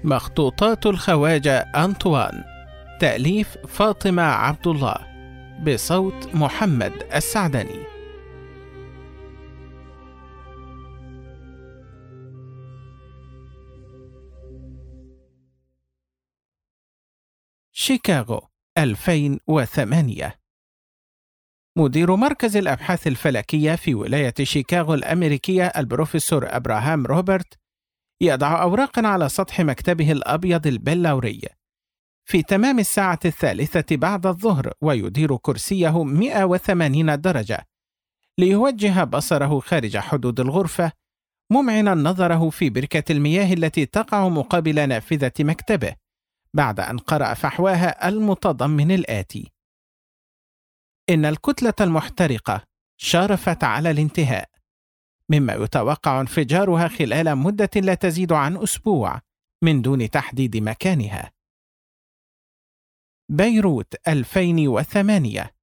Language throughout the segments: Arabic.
مخطوطات الخواجة أنطوان، تأليف فاطمة عبد الله، بصوت محمد السعدني. شيكاغو 2008. مدير مركز الأبحاث الفلكية في ولاية شيكاغو الأمريكية البروفيسور أبراهام روبرت يضع أوراقا على سطح مكتبه الأبيض البلوري في تمام الساعة 3 بعد الظهر، ويدير كرسيه 180 درجة ليوجه بصره خارج حدود الغرفة، ممعنا نظره في بركة المياه التي تقع مقابل نافذة مكتبه، بعد أن قرأ فحواها المتضمن الآتي: إن الكتلة المحترقة شارفت على الانتهاء، مما يتوقع انفجارها خلال مدة لا تزيد عن أسبوع من دون تحديد مكانها. بيروت 2008.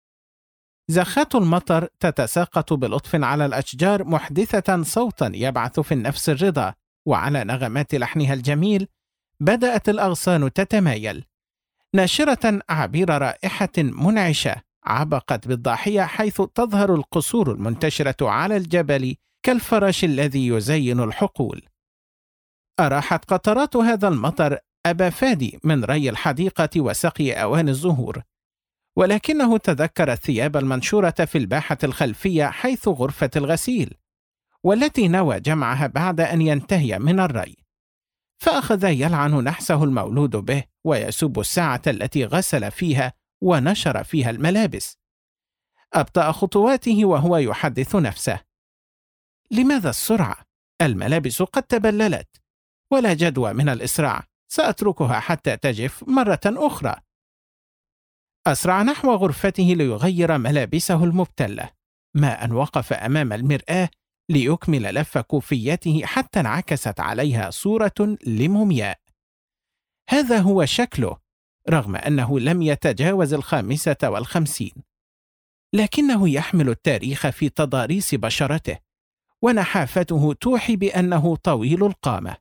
زخات المطر تتساقط بلطف على الأشجار، محدثة صوتا يبعث في النفس الرضا، وعلى نغمات لحنها الجميل بدأت الأغصان تتمايل، ناشرة عبير رائحة منعشة عبقت بالضاحية، حيث تظهر القصور المنتشرة على الجبل كالفرش الذي يزين الحقول. أراحت قطرات هذا المطر أبا فادي من ري الحديقة وسقي أواني الزهور، ولكنه تذكر الثياب المنشورة في الباحة الخلفية حيث غرفة الغسيل، والتي نوى جمعها بعد أن ينتهي من الري، فأخذ يلعن نحسه المولود به ويسب الساعة التي غسل فيها ونشر فيها الملابس. أبطأ خطواته وهو يحدث نفسه: لماذا السرعة؟ الملابس قد تبللت، ولا جدوى من الإسراع، سأتركها حتى تجف مرة أخرى. أسرع نحو غرفته ليغير ملابسه المبتلة، ما أن وقف أمام المرآة ليكمل لف كوفيته حتى انعكست عليها صورة لمومياء. هذا هو شكله، رغم أنه لم يتجاوز 55، لكنه يحمل التاريخ في تضاريس بشرته، ونحافته توحي بأنه طويل القامة.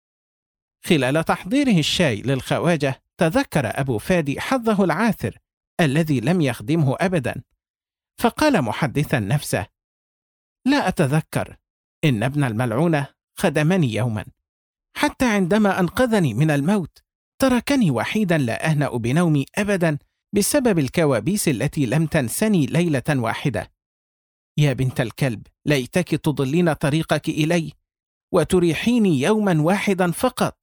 خلال تحضيره الشاي للخواجة تذكر أبو فادي حظه العاثر الذي لم يخدمه أبدا، فقال محدثا نفسه: لا أتذكر، إن ابن الملعونة خدمني يوما، حتى عندما أنقذني من الموت تركني وحيدا لا أهنأ بنومي أبدا بسبب الكوابيس التي لم تنسني ليلة واحدة. يا بنت الكلب، ليتك تضلين طريقك إلي وتريحيني يوما واحدا فقط.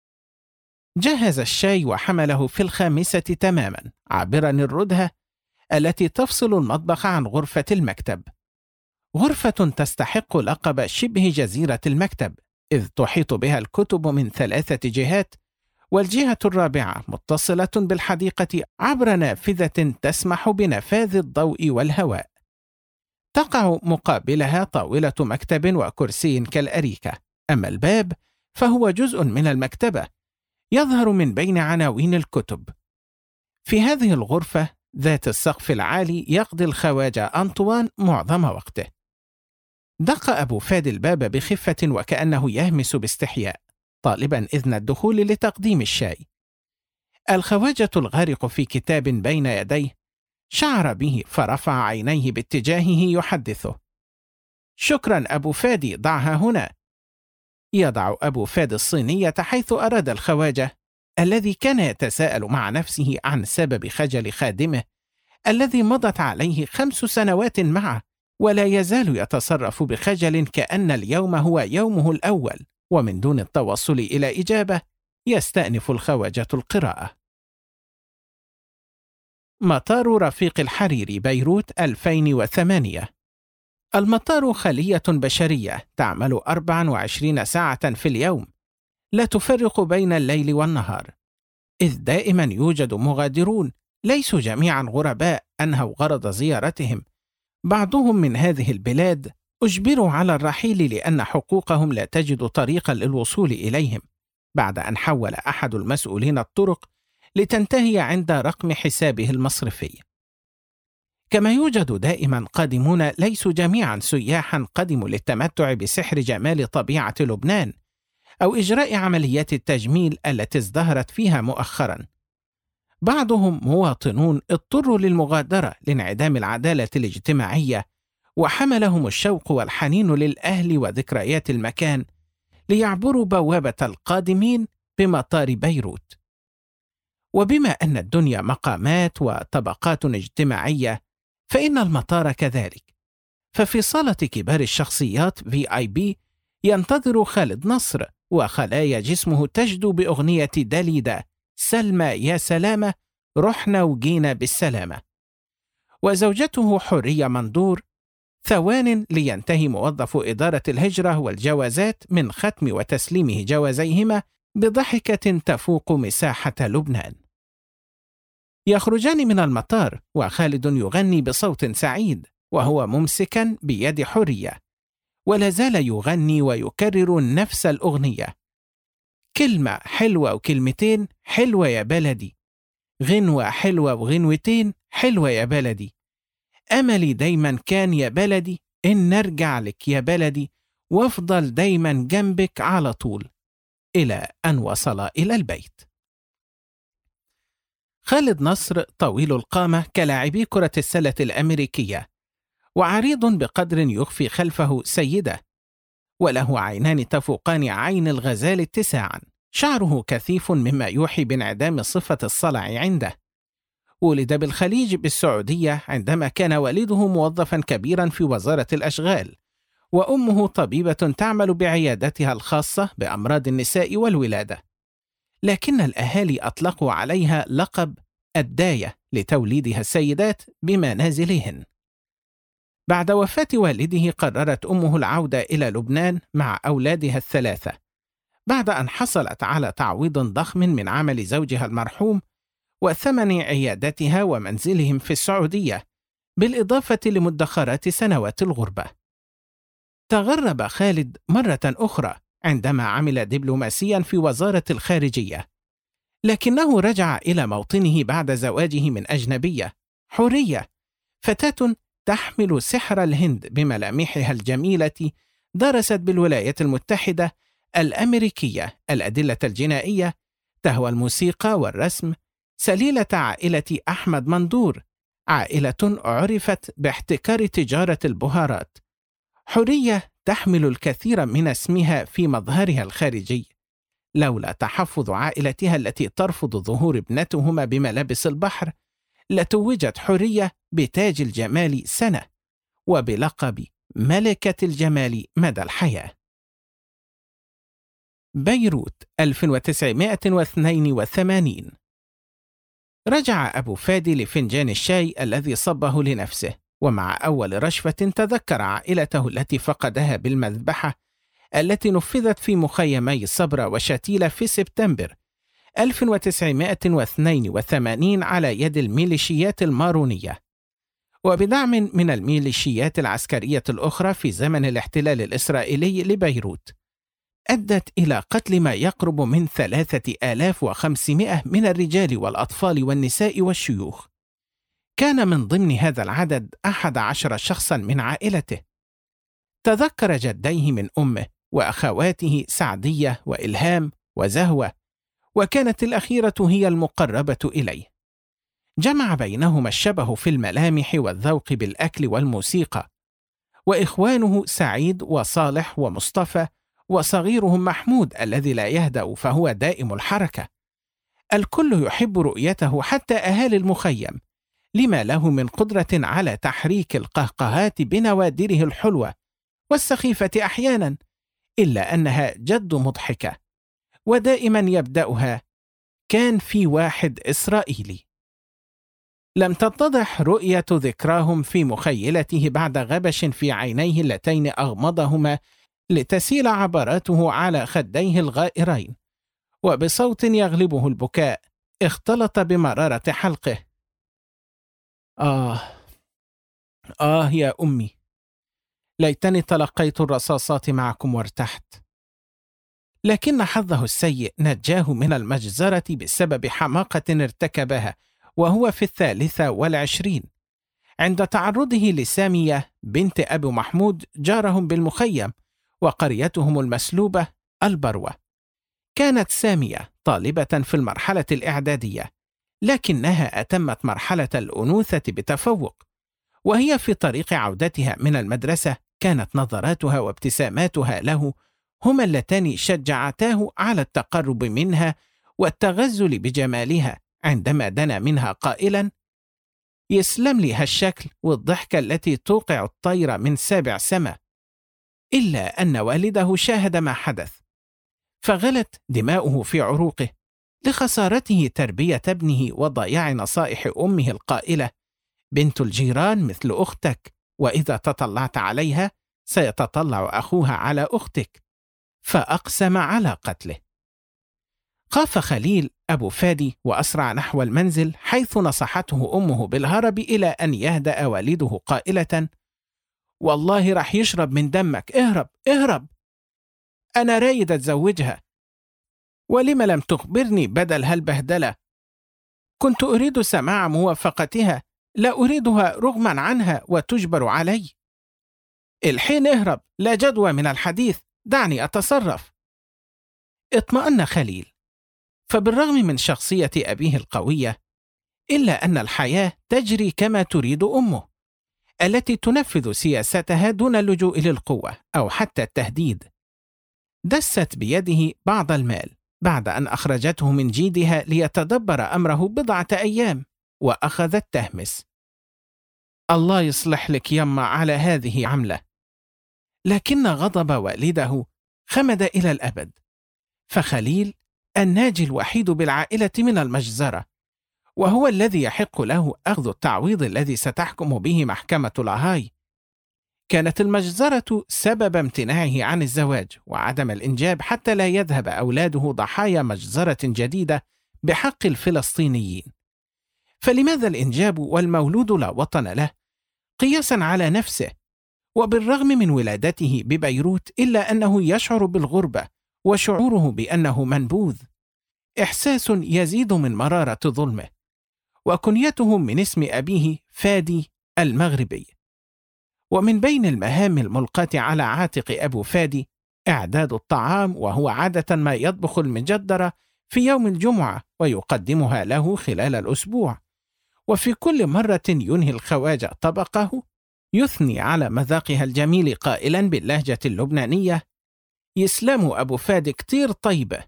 جهز الشاي وحمله في 5 تماما، عابرا الردهة التي تفصل المطبخ عن غرفة المكتب، غرفة تستحق لقب شبه جزيرة المكتب، إذ تحيط بها الكتب من 3 جهات، والجهة الرابعة متصلة بالحديقة عبر نافذة تسمح بنفاذ الضوء والهواء. تقع مقابلها طاولة مكتب وكرسي كالأريكة، أما الباب فهو جزء من المكتبة يظهر من بين عناوين الكتب. في هذه الغرفة ذات السقف العالي يقضي الخواجة أنطوان معظم وقته. دق أبو فادي الباب بخفة وكأنه يهمس باستحياء، طالبا إذن الدخول لتقديم الشاي. الخواجة الغارق في كتاب بين يديه شعر به، فرفع عينيه باتجاهه يحدثه: شكرا أبو فادي، ضعها هنا. يضع أبو فادي الصينية حيث أراد الخواجة، الذي كان يتساءل مع نفسه عن سبب خجل خادمه الذي مضت عليه 5 سنوات معه، ولا يزال يتصرف بخجل كأن اليوم هو يومه الأول. ومن دون التوصل إلى إجابة يستأنف الخواجة القراءة. مطار رفيق الحريري، بيروت 2008. المطار خلية بشرية تعمل 24 ساعة في اليوم، لا تفرق بين الليل والنهار، إذ دائما يوجد مغادرون، ليسوا جميعا غرباء أنهوا غرض زيارتهم. بعضهم من هذه البلاد أجبروا على الرحيل لأن حقوقهم لا تجد طريقا للوصول إليهم، بعد أن حول أحد المسؤولين الطرق لتنتهي عند رقم حسابه المصرفي. كما يوجد دائما قادمون ليسوا جميعا سياحا قدموا للتمتع بسحر جمال طبيعة لبنان أو إجراء عمليات التجميل التي ازدهرت فيها مؤخرا. بعضهم مواطنون اضطروا للمغادرة لانعدام العدالة الاجتماعية، وحملهم الشوق والحنين للأهل وذكريات المكان ليعبروا بوابة القادمين بمطار بيروت. وبما أن الدنيا مقامات وطبقات اجتماعية، فإن المطار كذلك. ففي صالة كبار الشخصيات VIP ينتظر خالد نصر، وخلايا جسمه تجدو بأغنية داليدا سلمى يا سلامة، رحنا وجينا بالسلامة. وزوجته حورية مندور ثوان لينتهي موظف إدارة الهجرة والجوازات من ختم وتسليمه جوازيهما بضحكة تفوق مساحة لبنان. يخرجان من المطار وخالد يغني بصوت سعيد وهو ممسكا بيد حورية، ولا زال يغني ويكرر نفس الأغنية: كلمة حلوة وكلمتين حلوة يا بلدي، غنوة حلوة وغنوتين حلوة يا بلدي، أملي دايما كان يا بلدي إن نرجع لك يا بلدي، وافضل دايما جنبك على طول، إلى أن وصل إلى البيت. خالد نصر طويل القامة كلاعبي كرة السلة الأمريكية، وعريض بقدر يخفي خلفه سيدة، وله عينان تفوقان عين الغزال اتساعا، شعره كثيف مما يوحي بانعدام صفة الصلع عنده. ولد بالخليج بالسعودية عندما كان والده موظفا كبيرا في وزارة الأشغال، وأمه طبيبة تعمل بعيادتها الخاصة بأمراض النساء والولادة، لكن الأهالي أطلقوا عليها لقب الداية لتوليدها السيدات بمنازلهن. بعد وفاة والده قررت أمه العودة إلى لبنان مع أولادها الثلاثة، بعد أن حصلت على تعويض ضخم من عمل زوجها المرحوم وثمن عيادتها ومنزلهم في السعودية، بالإضافة لمدخرات سنوات الغربة. تغرب خالد مرة أخرى عندما عمل دبلوماسيا في وزارة الخارجية، لكنه رجع إلى موطنه بعد زواجه من أجنبية، حورية، فتاة تحمل سحر الهند بملامحها الجميلة، درست بالولايات المتحدة الأمريكية الأدلة الجنائية، تهوى الموسيقى والرسم، سليلة عائلة أحمد مندور، عائلة عرفت باحتكار تجارة البهارات. حورية تحمل الكثير من اسمها في مظهرها الخارجي، لولا تحفظ عائلتها التي ترفض ظهور ابنتهما بملابس البحر، لتوجت حورية بتاج الجمال سنة، وبلقب ملكة الجمال مدى الحياة. بيروت 1982. رجع أبو فادي لفنجان الشاي الذي صبه لنفسه، ومع أول رشفة تذكر عائلته التي فقدها بالمذبحة التي نفذت في مخيمي صبرا وشتيلة في سبتمبر 1982 على يد الميليشيات المارونية، وبدعم من الميليشيات العسكرية الأخرى في زمن الاحتلال الإسرائيلي لبيروت، أدت إلى قتل ما يقرب من 3500 من الرجال والأطفال والنساء والشيوخ. كان من ضمن هذا العدد 11 شخصا من عائلته. تذكر جديه من أمه وأخواته سعدية وإلهام وزهوة، وكانت الأخيرة هي المقربة إليه. جمع بينهما الشبه في الملامح والذوق بالأكل والموسيقى. وإخوانه سعيد وصالح ومصطفى، وصغيرهم محمود الذي لا يهدأ فهو دائم الحركة. الكل يحب رؤيته حتى أهالي المخيم، لما له من قدرة على تحريك القهقهات بنوادره الحلوة والسخيفة أحيانا، إلا أنها جد مضحكة، ودائما يبدأها: كان في واحد إسرائيلي. لم تتضح رؤية ذكراهم في مخيلته بعد غبش في عينيه اللتين أغمضهما لتسيل عبراته على خديه الغائرين، وبصوت يغلبه البكاء اختلط بمرارة حلقه: يا أمي، ليتني تلقيت الرصاصات معكم وارتحت. لكن حظه السيء نجاه من المجزرة بسبب حماقة ارتكبها وهو في 23 عند تعرضه لسامية بنت أبو محمود جارهم بالمخيم وقريتهم المسلوبة البروة، كانت سامية طالبة في المرحلة الإعدادية، لكنها أتمت مرحلة الأنوثة بتفوق، وهي في طريق عودتها من المدرسة كانت نظراتها وابتساماتها له هما اللتان شجعتاه على التقرب منها والتغزل بجمالها، عندما دنا منها قائلا: يسلم لي هالشكل والضحكة التي توقع الطير من 7 سما. إلا أن والده شاهد ما حدث، فغلت دماؤه في عروقه لخسارته تربية ابنه وضياع نصائح أمه القائلة: بنت الجيران مثل أختك، وإذا تطلعت عليها سيتطلع أخوها على أختك. فأقسم على قتله. خاف خليل أبو فادي وأسرع نحو المنزل، حيث نصحته أمه بالهرب إلى أن يهدأ والده قائلة: والله راح يشرب من دمك، اهرب اهرب، أنا رايد أتزوجها، ولم لم تخبرني بدل هالبهدلة؟ كنت أريد سماع موافقتها، لا أريدها رغما عنها وتجبر علي. الحين اهرب، لا جدوى من الحديث، دعني أتصرف. اطمأن خليل، فبالرغم من شخصية أبيه القوية، إلا أن الحياة تجري كما تريد أمه، التي تنفذ سياستها دون اللجوء للقوة أو حتى التهديد. دست بيده بعض المال بعد أن أخرجته من جيدها ليتدبر أمره 1 أيام، وأخذت تهمس: الله يصلح لك يما على هذه عملة. لكن غضب والده خمد إلى الأبد، فخليل الناجي الوحيد بالعائلة من المجزرة، وهو الذي يحق له أخذ التعويض الذي ستحكم به محكمة لاهاي. كانت المجزرة سبب امتناعه عن الزواج وعدم الإنجاب حتى لا يذهب أولاده ضحايا مجزرة جديدة بحق الفلسطينيين. فلماذا الإنجاب والمولود لا وطن له، قياسا على نفسه؟ وبالرغم من ولادته ببيروت إلا أنه يشعر بالغربة وشعوره بأنه منبوذ، إحساس يزيد من مرارة ظلمه. وكنيته من اسم أبيه فادي المغربي. ومن بين المهام الملقاة على عاتق أبو فادي إعداد الطعام، وهو عادة ما يطبخ المجدرة في يوم الجمعة ويقدمها له خلال الأسبوع، وفي كل مرة ينهي الخواجة طبقه يثني على مذاقها الجميل قائلا باللهجة اللبنانية: يسلم أبو فادي كتير طيبة.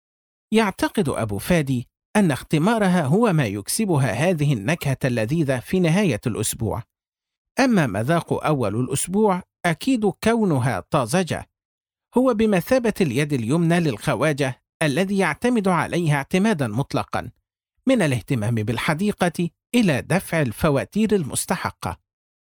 يعتقد أبو فادي أن اختمارها هو ما يكسبها هذه النكهة اللذيذة في نهاية الأسبوع. أما مذاق أول الأسبوع أكيد كونها طازجة، هو بمثابة اليد اليمنى للخواجة الذي يعتمد عليها اعتمادا مطلقا، من الاهتمام بالحديقة إلى دفع الفواتير المستحقة.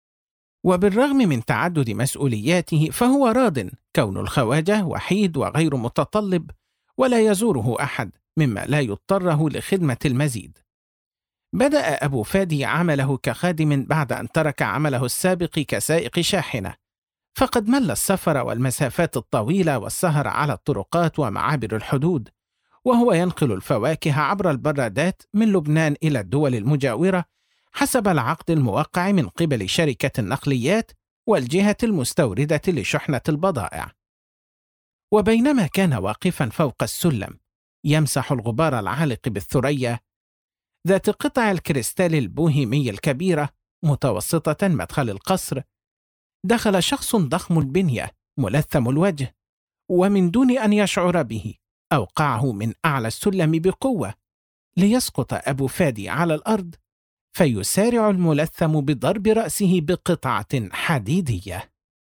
وبالرغم من تعدد مسؤولياته فهو راض كون الخواجة وحيد وغير متطلب، ولا يزوره أحد، مما لا يضطره لخدمة المزيد. بدأ أبو فادي عمله كخادم بعد أن ترك عمله السابق كسائق شاحنة، فقد مل السفر والمسافات الطويلة والسهر على الطرقات ومعابر الحدود، وهو ينقل الفواكه عبر البرادات من لبنان إلى الدول المجاورة حسب العقد الموقع من قبل شركة النقليات والجهة المستوردة لشحنة البضائع. وبينما كان واقفا فوق السلم يمسح الغبار العالق بالثريا ذات قطع الكريستال البوهيمي الكبيرة متوسطة مدخل القصر، دخل شخص ضخم البنية ملثم الوجه، ومن دون أن يشعر به أوقعه من أعلى السلم بقوة ليسقط أبو فادي على الأرض، فيسارع الملثم بضرب رأسه بقطعة حديدية.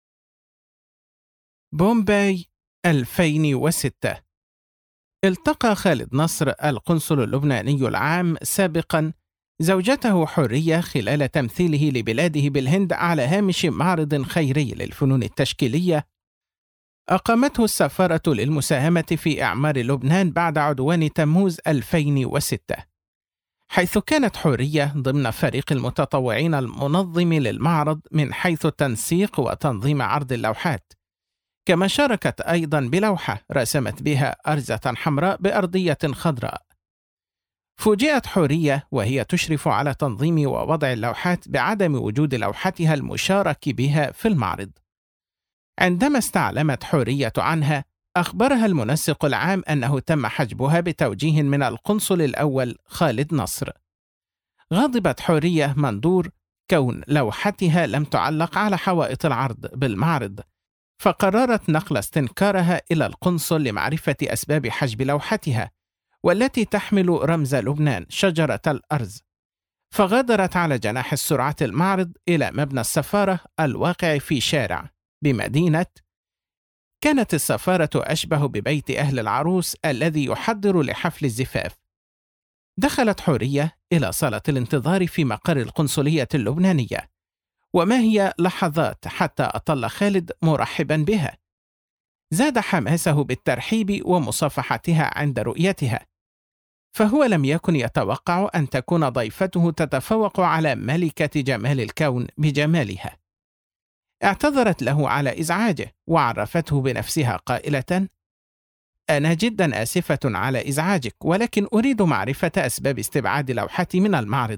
بومباي 2006. التقى خالد نصر القنصل اللبناني العام سابقا زوجته حورية خلال تمثيله لبلاده بالهند على هامش معرض خيري للفنون التشكيلية أقامته السفارة للمساهمة في إعمار لبنان بعد عدوان تموز 2006، حيث كانت حورية ضمن فريق المتطوعين المنظم للمعرض من حيث تنسيق وتنظيم عرض اللوحات، كما شاركت أيضا بلوحة رسمت بها أرزة حمراء بأرضية خضراء. فوجئت حورية وهي تشرف على تنظيم ووضع اللوحات بعدم وجود لوحتها المشارك بها في المعرض. عندما استعلمت حورية عنها أخبرها المنسق العام أنه تم حجبها بتوجيه من القنصل الأول خالد نصر. غضبت حورية مندور كون لوحتها لم تعلق على حوائط العرض بالمعرض، فقررت نقل استنكارها إلى القنصل لمعرفة أسباب حجب لوحتها، والتي تحمل رمز لبنان شجرة الأرز. فغادرت على جناح السرعة المعرض إلى مبنى السفارة الواقع في شارع بمدينة. كانت السفارة أشبه ببيت أهل العروس الذي يحضر لحفل الزفاف. دخلت حورية إلى صالة الانتظار في مقر القنصلية اللبنانية، وما هي لحظات حتى أطل خالد مرحبا بها. زاد حماسه بالترحيب ومصافحتها عند رؤيتها، فهو لم يكن يتوقع أن تكون ضيفته تتفوق على ملكة جمال الكون بجمالها. اعتذرت له على إزعاجه وعرفته بنفسها قائلة: أنا جدا آسفة على إزعاجك، ولكن أريد معرفة أسباب استبعاد لوحتي من المعرض.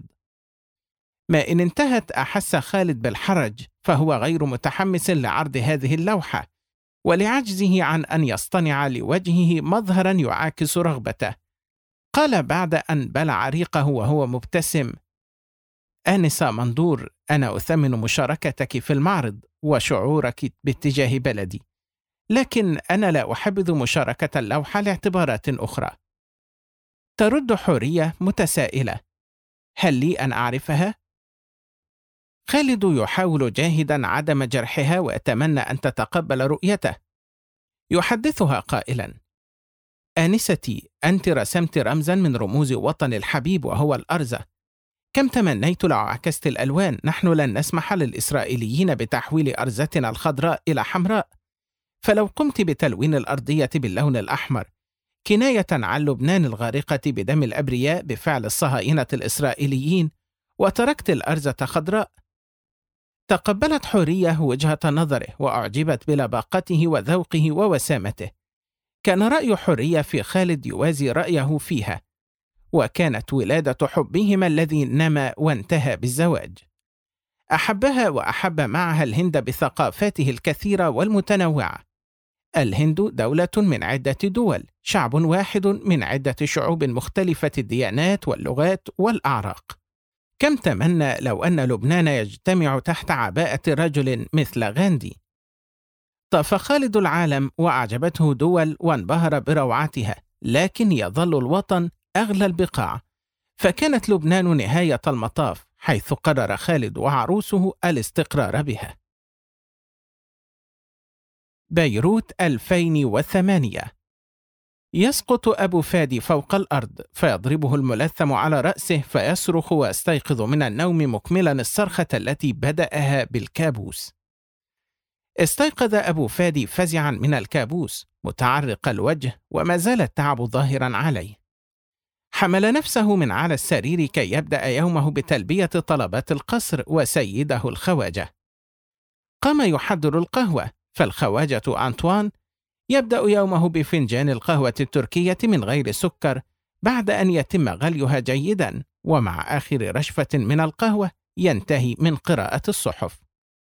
ما إن انتهت أحس خالد بالحرج، فهو غير متحمس لعرض هذه اللوحة، ولعجزه عن أن يصطنع لوجهه مظهرا يعاكس رغبته. قال بعد أن بلع ريقه وهو مبتسم: آنسة مندور، أنا أثمن مشاركتك في المعرض وشعورك باتجاه بلدي، لكن أنا لا أحبذ مشاركة اللوحة لاعتبارات أخرى. ترد حورية متسائلة: هل لي أن أعرفها؟ خالد يحاول جاهدا عدم جرحها ويتمنى أن تتقبل رؤيته. يحدثها قائلا: آنستي، أنت رسمت رمزا من رموز وطن الحبيب وهو الأرز. كم تمنيت لو عكست الألوان. نحن لن نسمح للإسرائيليين بتحويل أرزتنا الخضراء إلى حمراء، فلو قمت بتلوين الأرضية باللون الأحمر كناية عن لبنان الغارقة بدم الأبرياء بفعل الصهاينة الإسرائيليين وتركت الأرزة خضراء. تقبلت حورية وجهة نظره وأعجبت بلباقته وذوقه ووسامته. كان رأي حورية في خالد يوازي رأيه فيها، وكانت ولادة حبهما الذي نما وانتهى بالزواج. أحبها وأحب معها الهند بثقافاته الكثيرة والمتنوعة. الهند دولة من عدة دول، شعب واحد من عدة شعوب مختلفة الديانات واللغات والأعراق. كم تمنى لو أن لبنان يجتمع تحت عباءة رجل مثل غاندي. طاف خالد العالم وأعجبته دول وانبهر بروعتها، لكن يظل الوطن أغلى البقاع، فكانت لبنان نهاية المطاف، حيث قرر خالد وعروسه الاستقرار بها. بيروت 2008. يسقط أبو فادي فوق الأرض، فيضربه الملثم على رأسه فيصرخ ويستيقظ من النوم مكملا الصرخة التي بدأها بالكابوس. استيقظ أبو فادي فزعا من الكابوس، متعرق الوجه وما زال التعب ظاهرا عليه. حمل نفسه من على السرير كي يبدأ يومه بتلبية طلبات القصر وسيده الخواجة. قام يحضر القهوة، فالخواجة أنطوان يبدأ يومه بفنجان القهوة التركية من غير سكر بعد أن يتم غليها جيدا، ومع آخر رشفة من القهوة ينتهي من قراءة الصحف.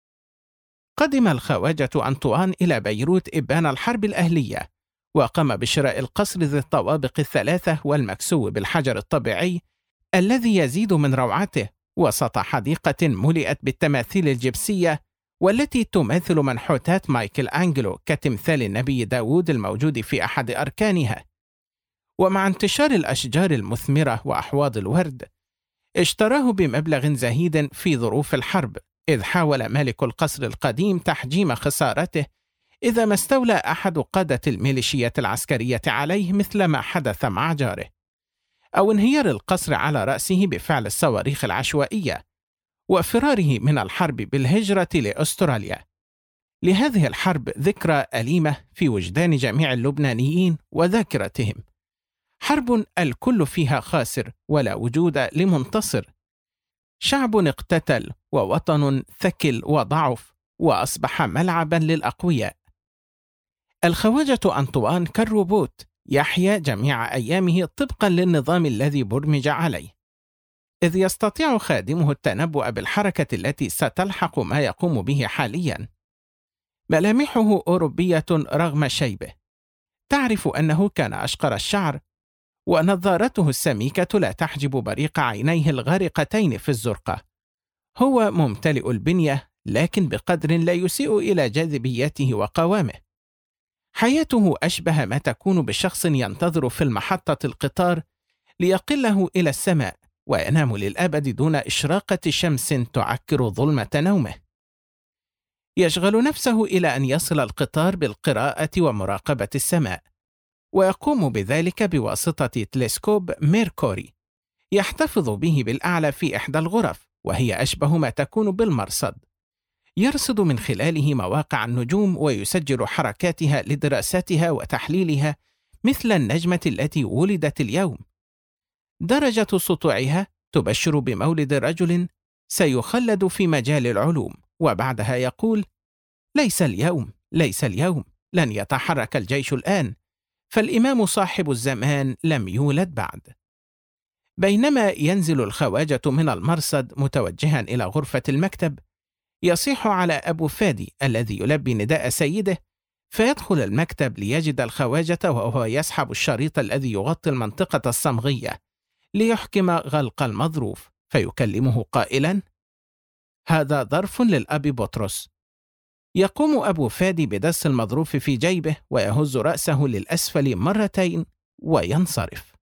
قدم الخواجة أنطوان إلى بيروت إبان الحرب الأهلية، وقام بشراء القصر ذي الطوابق الثلاثة والمكسو بالحجر الطبيعي الذي يزيد من روعته، وسط حديقة ملئت بالتماثيل الجبسية والتي تماثل منحوتات مايكل أنجلو كتمثال النبي داود الموجود في أحد أركانها. ومع انتشار الأشجار المثمرة وأحواض الورد، اشتراه بمبلغ زهيد في ظروف الحرب، إذ حاول مالك القصر القديم تحجيم خسارته إذا ما استولى أحد قادة الميليشيات العسكرية عليه، مثل ما حدث مع جاره، أو انهيار القصر على رأسه بفعل الصواريخ العشوائية، وفراره من الحرب بالهجرة لأستراليا. لهذه الحرب ذكرى أليمة في وجدان جميع اللبنانيين وذاكرتهم. حرب الكل فيها خاسر ولا وجود لمنتصر. شعب اقتتل ووطن ثكل وضعف وأصبح ملعبا للأقوياء. الخواجة أنطوان كالروبوت يحيا جميع أيامه طبقا للنظام الذي برمج عليه، إذ يستطيع خادمه التنبؤ بالحركة التي ستلحق ما يقوم به حاليا. ملامحه أوروبية رغم شيبه، تعرف أنه كان أشقر الشعر، ونظارته السميكة لا تحجب بريق عينيه الغارقتين في الزرقة. هو ممتلئ البنية، لكن بقدر لا يسيء إلى جاذبيته وقوامه. حياته أشبه ما تكون بشخص ينتظر في المحطة القطار ليقله إلى السماء، وينام للأبد دون إشراقة شمس تعكر ظلمة نومه. يشغل نفسه إلى أن يصل القطار بالقراءة ومراقبة السماء، ويقوم بذلك بواسطة تلسكوب ميركوري يحتفظ به بالأعلى في إحدى الغرف، وهي أشبه ما تكون بالمرصد. يرصد من خلاله مواقع النجوم ويسجل حركاتها لدراستها وتحليلها، مثل النجمة التي ولدت اليوم. درجة سطوعها تبشر بمولد رجل سيخلد في مجال العلوم، وبعدها يقول: ليس اليوم، ليس اليوم، لن يتحرك الجيش الآن، فالإمام صاحب الزمان لم يولد بعد. بينما ينزل الخواجة من المرصد متوجها إلى غرفة المكتب، يصيح على أبو فادي الذي يلبي نداء سيده، فيدخل المكتب ليجد الخواجة وهو يسحب الشريط الذي يغطي المنطقة الصمغية ليحكم غلق المظروف، فيكلمه قائلا: هذا ظرف للأب بطرس. يقوم أبو فادي بدس المظروف في جيبه ويهز رأسه للأسفل مرتين وينصرف.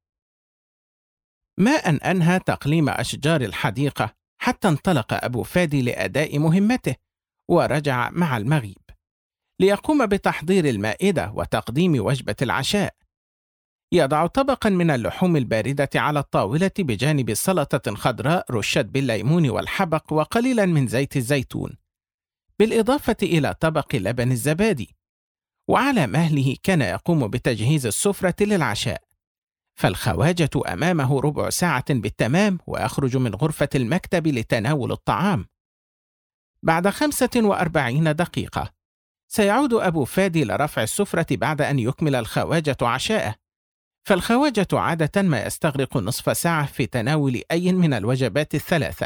ما أن أنهى تقليم أشجار الحديقة حتى انطلق أبو فادي لأداء مهمته، ورجع مع المغيب ليقوم بتحضير المائدة وتقديم وجبة العشاء. يضع طبقا من اللحوم الباردة على الطاولة بجانب سلطة خضراء رشت بالليمون والحبق وقليلا من زيت الزيتون، بالإضافة إلى طبق لبن الزبادي. وعلى مهله كان يقوم بتجهيز السفرة للعشاء. فالخواجة أمامه ربع ساعة بالتمام ويخرج من غرفة المكتب لتناول الطعام. بعد 45 دقيقة سيعود أبو فادي لرفع السفرة بعد أن يكمل الخواجة عشاءه، فالخواجة عادة ما يستغرق نصف ساعة في تناول أي من الوجبات الثلاثة.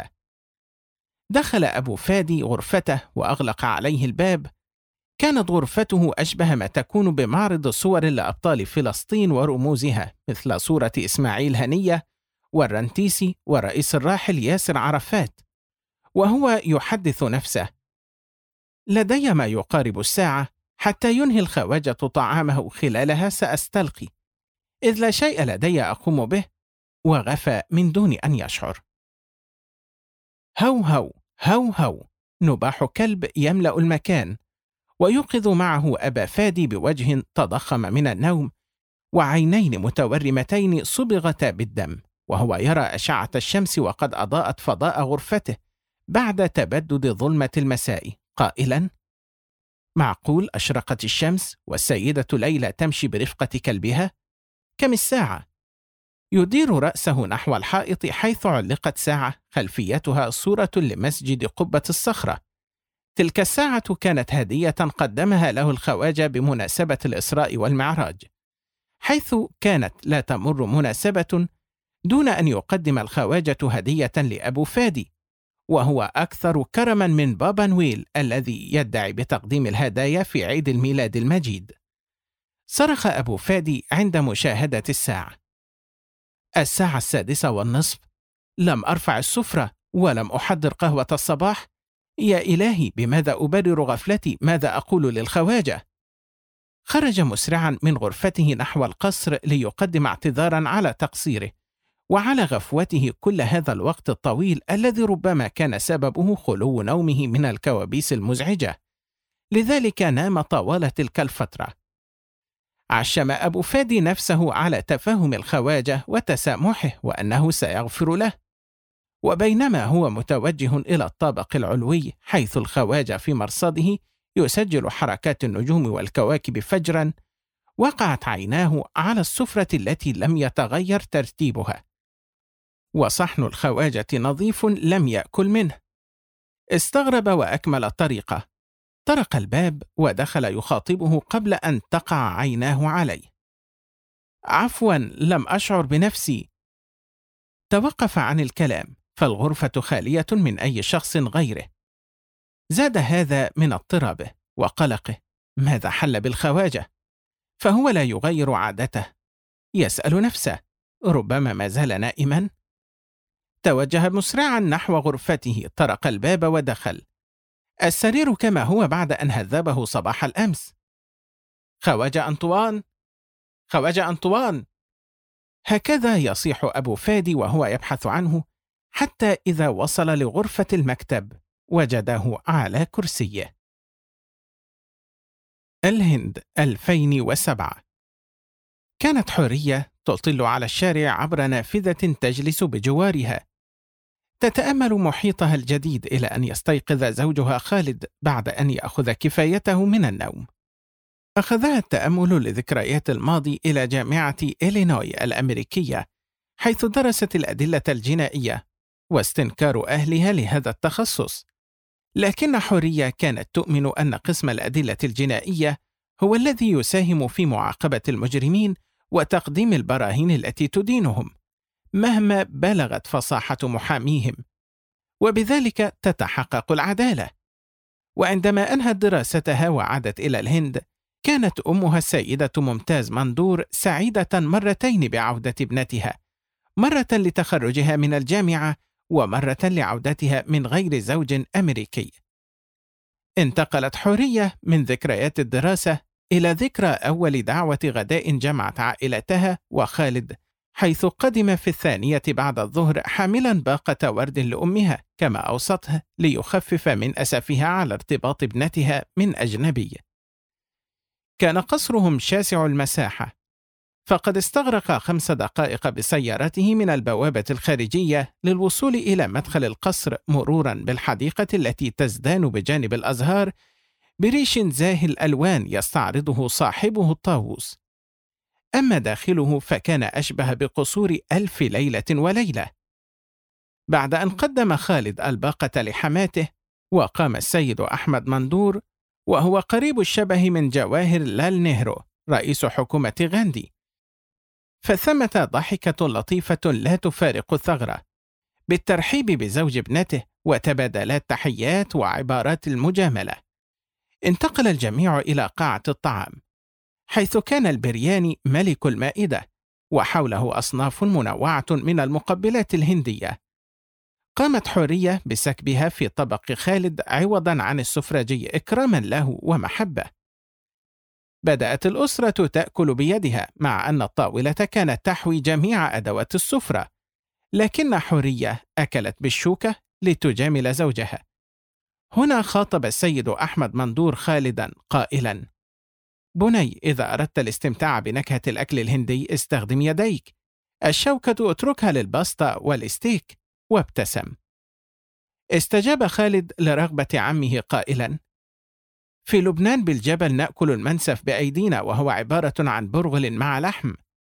دخل أبو فادي غرفته وأغلق عليه الباب. كانت غرفته أشبه ما تكون بمعرض صور لأبطال فلسطين ورموزها، مثل صورة إسماعيل هنية والرنتيسي والرئيس الراحل ياسر عرفات، وهو يحدث نفسه: لدي ما يقارب الساعة حتى ينهي الخواجة طعامه، خلالها سأستلقي، إذ لا شيء لدي أقوم به. وغفى من دون أن يشعر. هو هو هو هو، نباح كلب يملأ المكان، ويوقظ معه أبا فادي بوجه تضخم من النوم وعينين متورمتين صبغتا بالدم، وهو يرى أشعة الشمس وقد أضاءت فضاء غرفته بعد تبدد ظلمة المساء، قائلا: معقول أشرقت الشمس والسيدة ليلى تمشي برفقة كلبها؟ كم الساعة؟ يدير رأسه نحو الحائط حيث علقت ساعة خلفيتها صورة لمسجد قبة الصخرة. تلك الساعة كانت هدية قدمها له الخواجة بمناسبة الإسراء والمعراج، حيث كانت لا تمر مناسبة دون أن يقدم الخواجة هدية لأبو فادي، وهو أكثر كرما من بابا نويل الذي يدعي بتقديم الهدايا في عيد الميلاد المجيد. صرخ أبو فادي عند مشاهدة الساعة: 6:30. لم أرفع السفرة ولم أحضر قهوة الصباح. يا إلهي، بماذا أبرر غفلتي؟ ماذا أقول للخواجة؟ خرج مسرعا من غرفته نحو القصر ليقدم اعتذارا على تقصيره وعلى غفوته كل هذا الوقت الطويل الذي ربما كان سببه خلو نومه من الكوابيس المزعجة، لذلك نام طوال تلك الفترة. عشم أبو فادي نفسه على تفاهم الخواجة وتسامحه وأنه سيغفر له. وبينما هو متوجه إلى الطابق العلوي حيث الخواجة في مرصده يسجل حركات النجوم والكواكب فجرا، وقعت عيناه على السفرة التي لم يتغير ترتيبها، وصحن الخواجة نظيف لم يأكل منه. استغرب وأكمل الطريقة، طرق الباب ودخل يخاطبه قبل أن تقع عيناه عليه. عفوا، لم أشعر بنفسي. توقف عن الكلام فالغرفة خالية من أي شخص غيره. زاد هذا من اضطرابه وقلقه. ماذا حل بالخواجة؟ فهو لا يغير عادته. يسأل نفسه: ربما ما زال نائما؟ توجه مسرعا نحو غرفته، طرق الباب ودخل. السرير كما هو بعد أن هذبه صباح الأمس. خواجة أنطوان! خواجة أنطوان! هكذا يصيح أبو فادي وهو يبحث عنه، حتى إذا وصل لغرفة المكتب وجده على كرسيه. الهند 2007. كانت حورية تطل على الشارع عبر نافذة تجلس بجوارها، تتأمل محيطها الجديد إلى أن يستيقظ زوجها خالد بعد أن يأخذ كفايته من النوم. أخذها التأمل لذكريات الماضي إلى جامعة إلينوي الأمريكية، حيث درست الأدلة الجنائية واستنكار أهلها لهذا التخصص. لكن حورية كانت تؤمن أن قسم الأدلة الجنائية هو الذي يساهم في معاقبة المجرمين وتقديم البراهين التي تدينهم، مهما بلغت فصاحة محاميهم، وبذلك تتحقق العدالة. وعندما أنهت دراستها وعادت إلى الهند، كانت أمها السيدة ممتاز مندور سعيدة مرتين بعودة ابنتها، مرة لتخرجها من الجامعة ومرة لعودتها من غير زوج أمريكي. انتقلت حورية من ذكريات الدراسة إلى ذكرى أول دعوة غداء جمعت عائلتها وخالد، حيث قدم في 2 بعد الظهر حاملا باقة ورد لأمها كما أوصته ليخفف من أسفها على ارتباط ابنتها من أجنبي. كان قصرهم شاسع المساحة، فقد استغرق 5 دقائق بسيارته من البوابة الخارجية للوصول إلى مدخل القصر، مرورا بالحديقة التي تزدان بجانب الأزهار بريش زاهي الألوان يستعرضه صاحبه الطاووس. أما داخله فكان أشبه بقصور 1000 ليلة وليلة. بعد أن قدم خالد الباقة لحماته، وقام السيد أحمد مندور، وهو قريب الشبه من جواهر لال نهرو رئيس حكومة غاندي، فثمة ضحكة لطيفة لا تفارق الثغرة بالترحيب بزوج ابنته وتبادلات تحيات وعبارات المجاملة. انتقل الجميع إلى قاعة الطعام، حيث كان البرياني ملك المائدة، وحوله أصناف منوعة من المقبلات الهندية. قامت حورية بسكبها في طبق خالد عوضا عن السفرجي إكراما له ومحبة. بدأت الأسرة تأكل بيدها، مع أن الطاولة كانت تحوي جميع أدوات السفرة، لكن حورية أكلت بالشوكة لتجامل زوجها. هنا خاطب السيد أحمد مندور خالدا قائلا: بني، إذا أردت الاستمتاع بنكهة الأكل الهندي استخدم يديك، الشوكة اتركها للباستا والستيك. وابتسم. استجاب خالد لرغبة عمه قائلا: في لبنان بالجبل نأكل المنسف بأيدينا، وهو عبارة عن برغل مع لحم.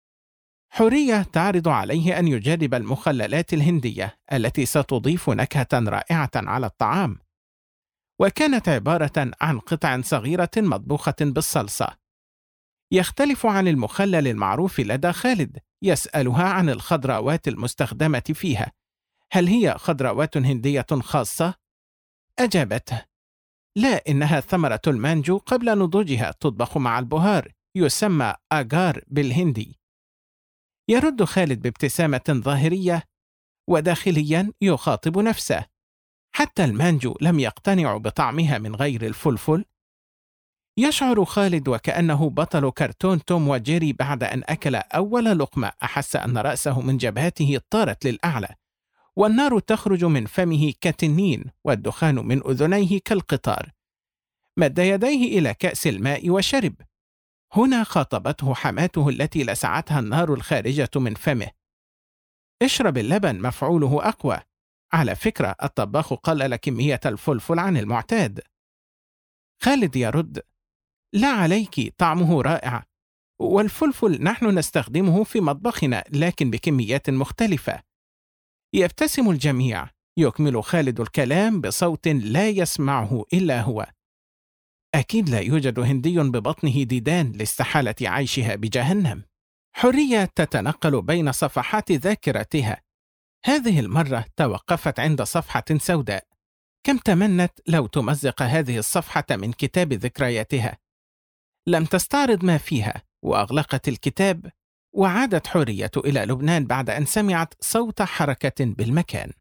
حورية تعرض عليه أن يجرب المخللات الهندية التي ستضيف نكهة رائعة على الطعام، وكانت عبارة عن قطع صغيرة مطبوخة بالصلصة. يختلف عن المخلل المعروف لدى خالد، يسألها عن الخضروات المستخدمة فيها، هل هي خضروات هندية خاصة؟ أجابته: لا، إنها ثمرة المانجو قبل نضوجها، تطبخ مع البهار، يسمى آجار بالهندي. يرد خالد بابتسامة ظاهرية، وداخليا يخاطب نفسه: حتى المانجو لم يقتنع بطعمها من غير الفلفل. يشعر خالد وكأنه بطل كرتون توم وجيري بعد أن أكل أول لقمة أحس أن رأسه من جبهته طارت للأعلى، والنار تخرج من فمه كتنين، والدخان من أذنيه كالقطار. مد يديه إلى كأس الماء وشرب. هنا خاطبته حماته التي لسعتها النار الخارجة من فمه: اشرب اللبن، مفعوله أقوى. على فكرة الطباخ قلل كمية الفلفل عن المعتاد. خالد يرد: لا عليك، طعمه رائع، والفلفل نحن نستخدمه في مطبخنا لكن بكميات مختلفة. يبتسم الجميع. يكمل خالد الكلام بصوت لا يسمعه إلا هو: أكيد لا يوجد هندي ببطنه ديدان لاستحالة عيشها بجهنم. حورية تتنقل بين صفحات ذاكرتها. هذه المرة توقفت عند صفحة سوداء. كم تمنت لو تمزق هذه الصفحة من كتاب ذكرياتها. لم تستعرض ما فيها، وأغلقت الكتاب، وعادت حورية إلى لبنان بعد أن سمعت صوت حركة بالمكان.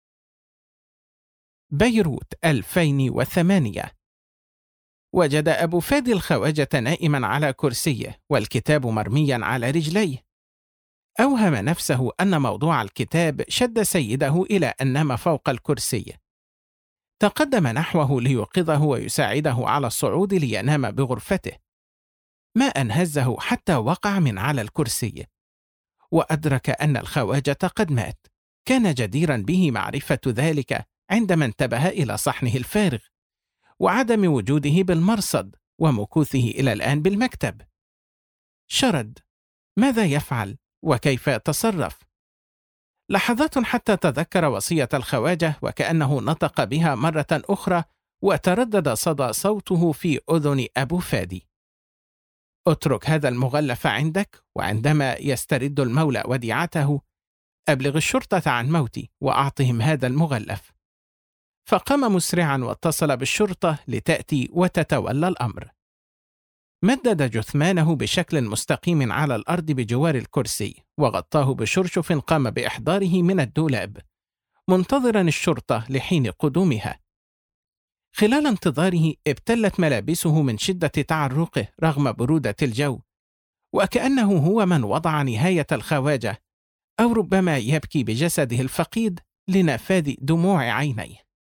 بيروت 2008. وجد أبو فادي الخواجة نائما على كرسيه والكتاب مرميا على رجليه. أوهم نفسه أن موضوع الكتاب شد سيده إلى أن نام فوق الكرسي. تقدم نحوه ليوقظه ويساعده على الصعود لينام بغرفته. ما أن هزه حتى وقع من على الكرسي، وأدرك أن الخواجة قد مات. كان جديرا به معرفة ذلك عندما انتبه إلى صحنه الفارغ وعدم وجوده بالمرصد ومكوثه إلى الآن بالمكتب. شرد. ماذا يفعل وكيف يتصرف؟ لحظات حتى تذكر وصية الخواجة وكأنه نطق بها مرة أخرى، وتردد صدى صوته في أذن أبو فادي: اترك هذا المغلف عندك، وعندما يسترد المولى وديعته أبلغ الشرطة عن موتي وأعطهم هذا المغلف. فقام مسرعا واتصل بالشرطة لتأتي وتتولى الأمر. مدد جثمانه بشكل مستقيم على الأرض بجوار الكرسي، وغطاه بشرشف قام بإحضاره من الدولاب، منتظرا الشرطة لحين قدومها. خلال انتظاره ابتلت ملابسه من شدة تعرقه رغم برودة الجو، وكأنه هو من وضع نهاية الخواجة، أو ربما يبكي بجسده الفقيد لنفاذ دموع عينيه.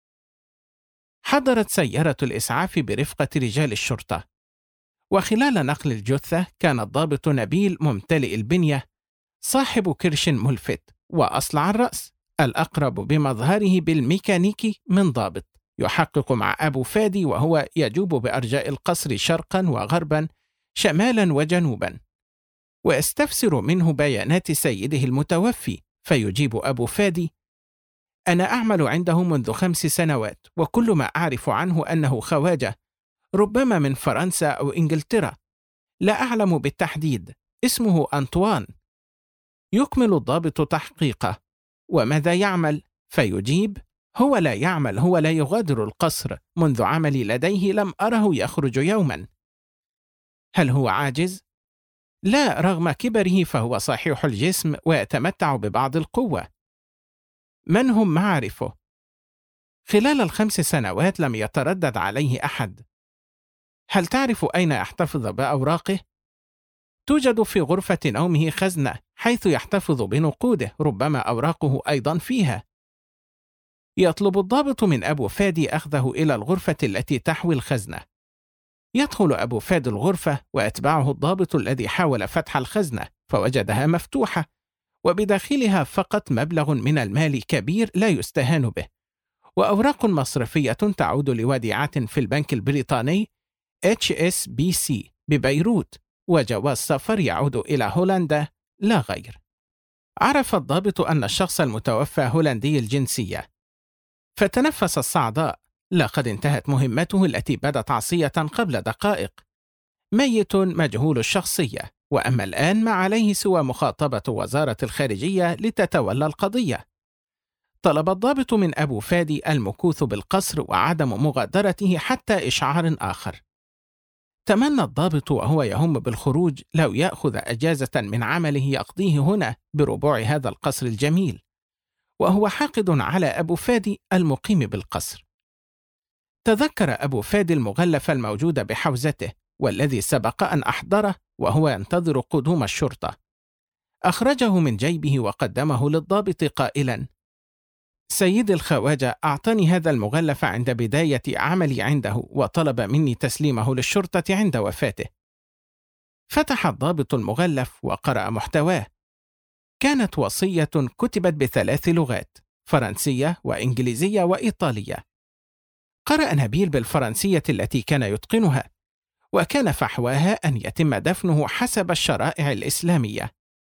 حضرت سيارة الإسعاف برفقة رجال الشرطة، وخلال نقل الجثة كان الضابط نبيل ممتلئ البنية، صاحب كرش ملفت وأصلع الرأس، الأقرب بمظهره بالميكانيكي من ضابط، يحقق مع أبو فادي وهو يجوب بأرجاء القصر شرقا وغربا، شمالا وجنوبا، ويستفسر منه بيانات سيده المتوفي. فيجيب أبو فادي: أنا أعمل عنده منذ 5 سنوات، وكل ما أعرف عنه أنه خواجة، ربما من فرنسا أو إنجلترا، لا أعلم بالتحديد، اسمه أنطوان. يكمل الضابط تحقيقه: وماذا يعمل؟ فيجيب: هو لا يعمل، هو لا يغادر القصر، منذ عملي لديه لم أره يخرج يوما. هل هو عاجز؟ لا، رغم كبره فهو صحيح الجسم ويتمتع ببعض القوة. من هم معارفه؟ خلال ال5 سنوات لم يتردد عليه أحد. هل تعرف أين يحتفظ بأوراقه؟ توجد في غرفة نومه خزنة حيث يحتفظ بنقوده، ربما أوراقه أيضا فيها. يطلب الضابط من أبو فادي أخذه إلى الغرفة التي تحوي الخزنة. يدخل أبو فادي الغرفة ويتبعه الضابط الذي حاول فتح الخزنة، فوجدها مفتوحة، وبداخلها فقط مبلغ من المال كبير لا يستهان به، وأوراق مصرفية تعود لوديعة في البنك البريطاني HSBC ببيروت، وجواز سفر يعود إلى هولندا لا غير. عرف الضابط أن الشخص المتوفى هولندي الجنسية، فتنفس الصعداء. لقد انتهت مهمته التي بدت عصية قبل دقائق. ميت مجهول الشخصية، وأما الآن ما عليه سوى مخاطبة وزارة الخارجية لتتولى القضية. طلب الضابط من أبو فادي المكوث بالقصر وعدم مغادرته حتى إشعار آخر. تمنى الضابط وهو يهم بالخروج لو يأخذ أجازة من عمله يقضيه هنا بربوع هذا القصر الجميل، وهو حاقد على أبو فادي المقيم بالقصر. تذكر أبو فادي المغلف الموجود بحوزته والذي سبق أن أحضره وهو ينتظر قدوم الشرطة. أخرجه من جيبه وقدمه للضابط قائلا: سيد الخواجة أعطاني هذا المغلف عند بداية عملي عنده، وطلب مني تسليمه للشرطة عند وفاته. فتح الضابط المغلف وقرأ محتواه. كانت وصية كتبت ب3 لغات: فرنسية وإنجليزية وإيطالية. قرأ نبيل بالفرنسية التي كان يتقنها، وكان فحواها أن يتم دفنه حسب الشرائع الإسلامية.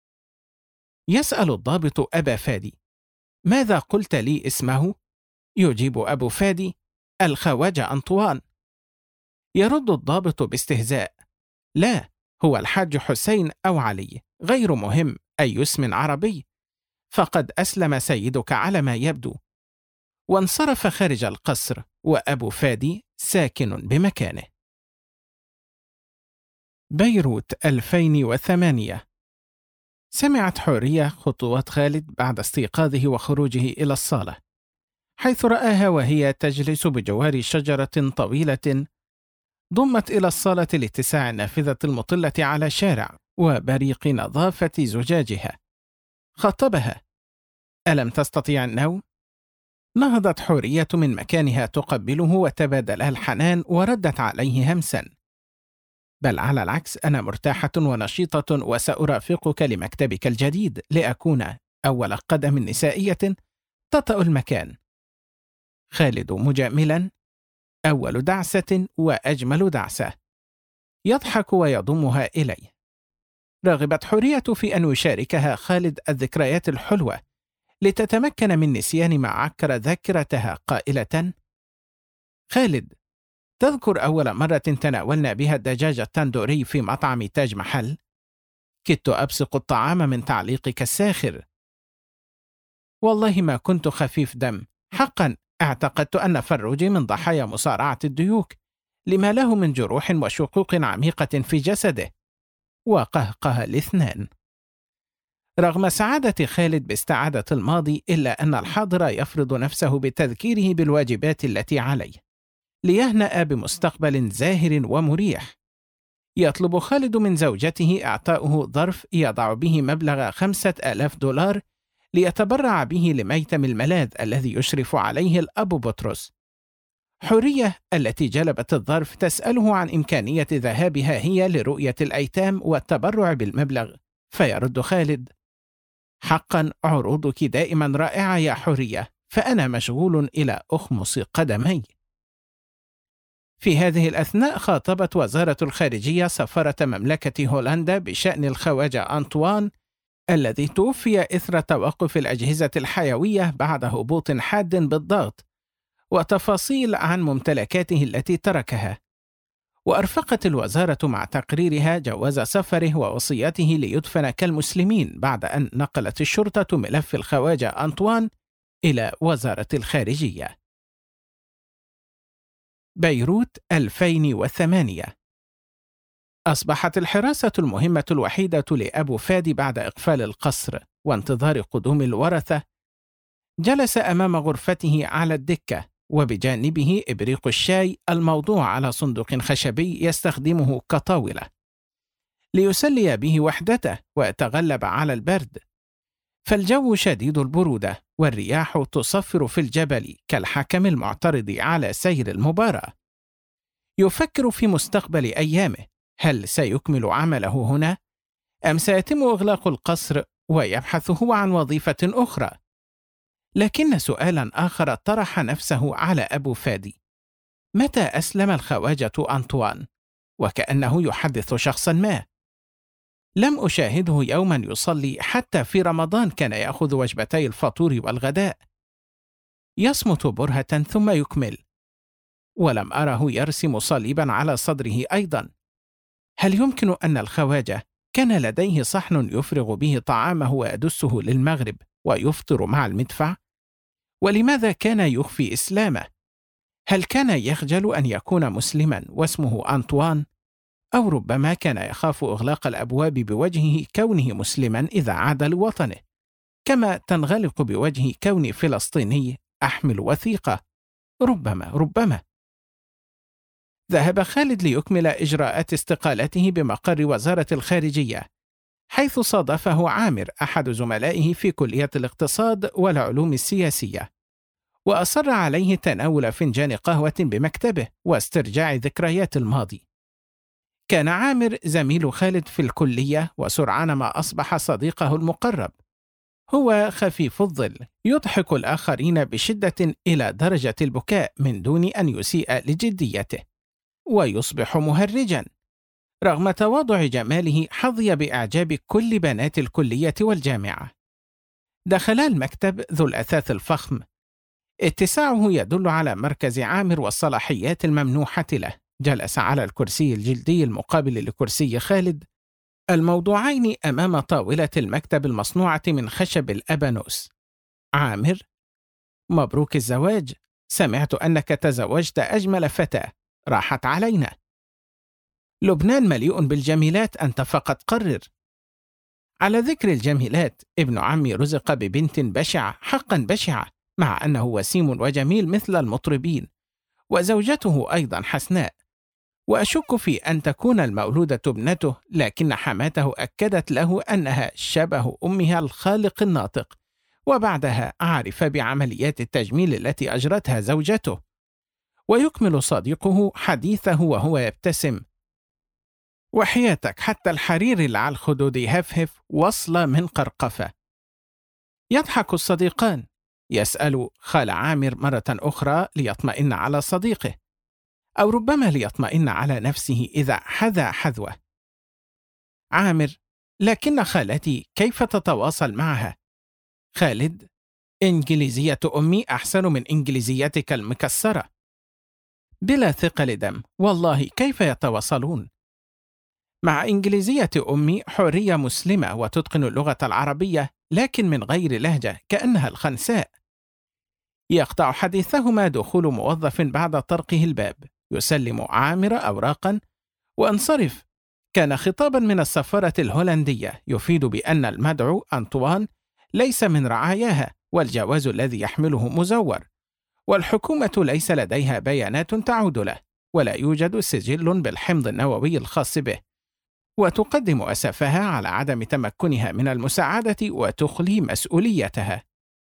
يسأل الضابط أبا فادي: ماذا قلت لي اسمه؟ يجيب أبو فادي: الخواجة أنطوان. يرد الضابط باستهزاء: لا، هو الحاج حسين أو علي، غير مهم أي اسم عربي، فقد أسلم سيدك على ما يبدو. وانصرف خارج القصر، وأبو فادي ساكن بمكانه. بيروت 2008. سمعت حورية خطوات خالد بعد استيقاظه وخروجه إلى الصالة، حيث رآها وهي تجلس بجوار شجرة طويلة ضمت إلى الصالة لاتساع النافذة المطلة على شارع وبريق نظافة زجاجها. خاطبها: ألم تستطيع النوم؟ نهضت حورية من مكانها تقبله وتبادلا الحنان، وردت عليه همسا: بل على العكس، أنا مرتاحة ونشيطة وسأرافقك لمكتبك الجديد لأكون أول قدم نسائية تطأ المكان. خالد مجاملا: أول دعسة وأجمل دعسة. يضحك ويضمها إليه. رغبت حورية في أن يشاركها خالد الذكريات الحلوة لتتمكن من نسيان ما عكر ذاكرتها، قائلة: خالد، تذكر أول مرة تناولنا بها الدجاج التندوري في مطعم تاج محل؟ كدت أبصق الطعام من تعليقك الساخر. والله ما كنت خفيف دم، حقا اعتقدت أن فروجي من ضحايا مصارعة الديوك لما له من جروح وشقوق عميقة في جسده. وقهقه الاثنان. رغم سعادة خالد باستعادة الماضي، إلا أن الحاضر يفرض نفسه بتذكيره بالواجبات التي عليه ليهنأ بمستقبل زاهر ومريح. يطلب خالد من زوجته إعطاؤه ظرف يضع به مبلغ $5000 ليتبرع به لميتم الملاذ الذي يشرف عليه الأب بطرس. حورية التي جلبت الظرف تسأله عن إمكانية ذهابها هي لرؤية الأيتام والتبرع بالمبلغ، فيرد خالد: حقا عروضك دائما رائعة يا حورية، فأنا مشغول إلى أخمص قدمي. في هذه الأثناء خاطبت وزارة الخارجية سفارة مملكة هولندا بشأن الخواجة أنطوان الذي توفي إثر توقف الأجهزة الحيوية بعد هبوط حاد بالضغط، وتفاصيل عن ممتلكاته التي تركها. وأرفقت الوزارة مع تقريرها جواز سفره ووصيته ليدفن كالمسلمين، بعد أن نقلت الشرطة ملف الخواجة أنطوان إلى وزارة الخارجية. بيروت 2008. أصبحت الحراسة المهمة الوحيدة لأبو فادي بعد إقفال القصر وانتظار قدوم الورثة. جلس أمام غرفته على الدكة، وبجانبه إبريق الشاي الموضوع على صندوق خشبي يستخدمه كطاولة ليسلي به وحدته ويتغلب على البرد، فالجو شديد البرودة والرياح تصفر في الجبل كالحكم المعترض على سير المباراة. يفكر في مستقبل أيامه، هل سيكمل عمله هنا أم سيتم إغلاق القصر ويبحث هو عن وظيفة أخرى؟ لكن سؤالا آخر طرح نفسه على أبو فادي: متى أسلم الخواجة أنطوان؟ وكأنه يحدث شخصا ما. لم أشاهده يوما يصلي، حتى في رمضان كان يأخذ وجبتي الفطور والغداء. يصمت برهة ثم يكمل: ولم أره يرسم صليبا على صدره أيضا. هل يمكن أن الخواجة كان لديه صحن يفرغ به طعامه ويدسه للمغرب ويفطر مع المدفع؟ ولماذا كان يخفي إسلامه؟ هل كان يخجل أن يكون مسلما واسمه أنطوان؟ أو ربما كان يخاف إغلاق الأبواب بوجهه كونه مسلما إذا عاد لوطنه، كما تنغلق بوجه كوني فلسطيني أحمل وثيقة. ربما ذهب خالد ليكمل إجراءات استقالته بمقر وزارة الخارجية، حيث صادفه عامر أحد زملائه في كلية الاقتصاد والعلوم السياسية، وأصر عليه تناول فنجان قهوة بمكتبه واسترجاع ذكريات الماضي. كان عامر زميل خالد في الكلية، وسرعان ما أصبح صديقه المقرب. هو خفيف الظل، يضحك الآخرين بشدة إلى درجة البكاء من دون أن يسيء لجديته، ويصبح مهرجا. رغم تواضع جماله حظي بإعجاب كل بنات الكلية والجامعة. دخلا المكتب ذو الأثاث الفخم، اتساعه يدل على مركز عامر والصلاحيات الممنوحة له. جلس على الكرسي الجلدي المقابل لكرسي خالد، الموضوعين أمام طاولة المكتب المصنوعة من خشب الأبانوس. عامر: مبروك الزواج، سمعت أنك تزوجت أجمل فتاة، راحت علينا. لبنان مليء بالجميلات، أنت فقط قرر. على ذكر الجميلات، ابن عمي رزق ببنت بشعة، حقا بشعة، مع أنه وسيم وجميل مثل المطربين، وزوجته أيضا حسناء، وأشك في أن تكون المولودة ابنته، لكن حماته أكدت له أنها شبه أمها الخالق الناطق، وبعدها عرف بعمليات التجميل التي أجرتها زوجته. ويكمل صديقه حديثه وهو يبتسم: وحياتك حتى الحرير اللي على الخدود يهفهف وصلة من قرقفة. يضحك الصديقان. يسأل خال عامر مرة أخرى ليطمئن على صديقه، أو ربما ليطمئن على نفسه إذا حذا حذوه. عامر: لكن خالتي كيف تتواصل معها؟ خالد: إنجليزية أمي أحسن من إنجليزيتك المكسرة. بلا ثقل دم، والله كيف يتواصلون؟ مع إنجليزية أمي حورية مسلمة وتتقن اللغة العربية، لكن من غير لهجة، كأنها الخنساء. يقطع حديثهما دخول موظف بعد طرقه الباب، يسلم عامر أوراقا وانصرف. كان خطابا من السفارة الهولندية يفيد بأن المدعو أنطوان ليس من رعاياها، والجواز الذي يحمله مزور، والحكومة ليس لديها بيانات تعود له، ولا يوجد سجل بالحمض النووي الخاص به، وتقدم أسفها على عدم تمكنها من المساعدة وتخلي مسؤوليتها.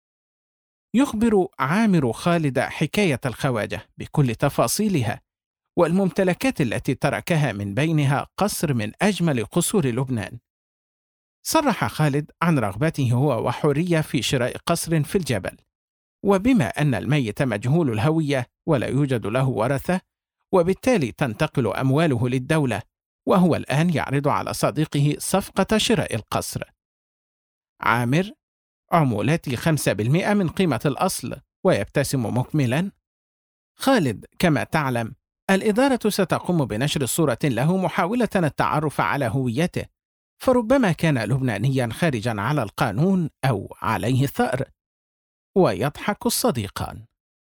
يخبر عامر خالد حكاية الخواجة بكل تفاصيلها والممتلكات التي تركها، من بينها قصر من أجمل قصور لبنان. صرح خالد عن رغبته هو وحورية في شراء قصر في الجبل، وبما أن الميت مجهول الهوية ولا يوجد له ورثة، وبالتالي تنتقل أمواله للدولة، وهو الآن يعرض على صديقه صفقة شراء القصر. عامر: عمولتي 5% من قيمة الأصل. ويبتسم مكملا: خالد، كما تعلم الإدارة ستقوم بنشر صورة له محاولة التعرف على هويته، فربما كان لبنانيا خارجا على القانون أو عليه ثأر. ويضحك الصديقان.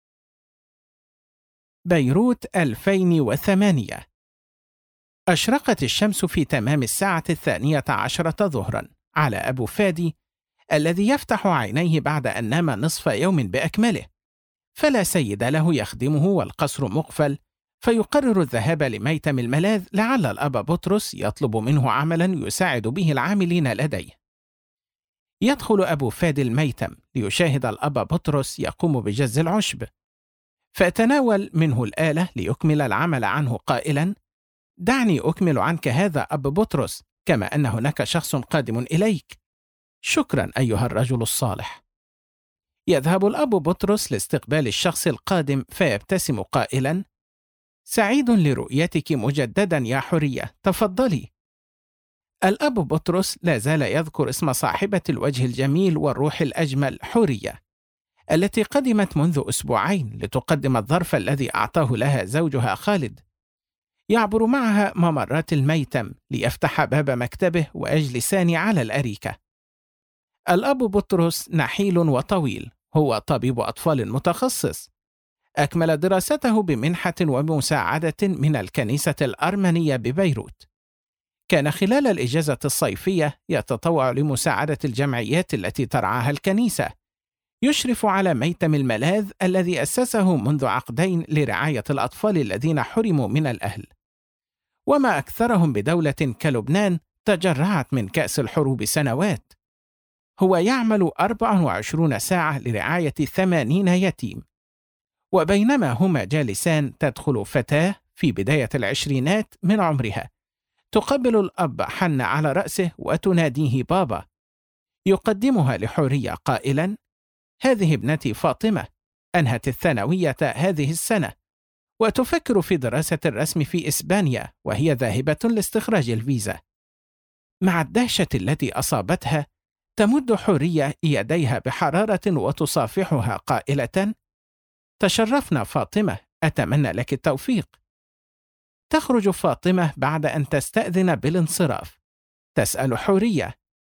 بيروت 2008. أشرقت الشمس في تمام 12:00 ظهرا على أبو فادي، الذي يفتح عينيه بعد أن نام نصف يوم بأكمله، فلا سيد له يخدمه والقصر مقفل، فيقرر الذهاب لميتم الملاذ لعل الأب بطرس يطلب منه عملا يساعد به العاملين لديه. يدخل أبو فادي الميتم ليشاهد الأب بطرس يقوم بجز العشب، فيتناول منه الآلة ليكمل العمل عنه قائلا: دعني أكمل عنك هذا أب بطرس، كما أن هناك شخص قادم إليك. شكرا أيها الرجل الصالح. يذهب الأب بطرس لاستقبال الشخص القادم، فيبتسم قائلا: سعيد لرؤيتك مجددا يا حورية، تفضلي. الأب بطرس لا زال يذكر اسم صاحبة الوجه الجميل والروح الأجمل، حورية، التي قدمت منذ أسبوعين لتقدم الظرف الذي أعطاه لها زوجها خالد. يعبر معها ممرات الميتم ليفتح باب مكتبه ويجلسان على الأريكة. الأب بطرس نحيل وطويل، هو طبيب أطفال متخصص، أكمل دراسته بمنحة ومساعدة من الكنيسة الأرمنية ببيروت. كان خلال الإجازة الصيفية يتطوع لمساعدة الجمعيات التي ترعاها الكنيسة، يشرف على ميتم الملاذ الذي أسسه منذ عقدين لرعاية الأطفال الذين حرموا من الأهل. وما أكثرهم بدولة كلبنان تجرعت من كأس الحروب سنوات. هو يعمل 24 ساعة لرعاية 80 يتيم. وبينما هما جالسان، تدخل فتاة في بداية العشرينات من عمرها، تقبل الأب حن على رأسه وتناديه بابا. يقدمها لحورية قائلا: هذه ابنتي فاطمة، أنهت الثانوية هذه السنة، وتفكر في دراسة الرسم في إسبانيا، وهي ذاهبة لاستخراج الفيزا. مع الدهشة التي أصابتها، تمد حورية يديها بحرارة وتصافحها قائلة: تشرفنا فاطمة، أتمنى لك التوفيق. تخرج فاطمة بعد أن تستأذن بالانصراف. تسأل حورية: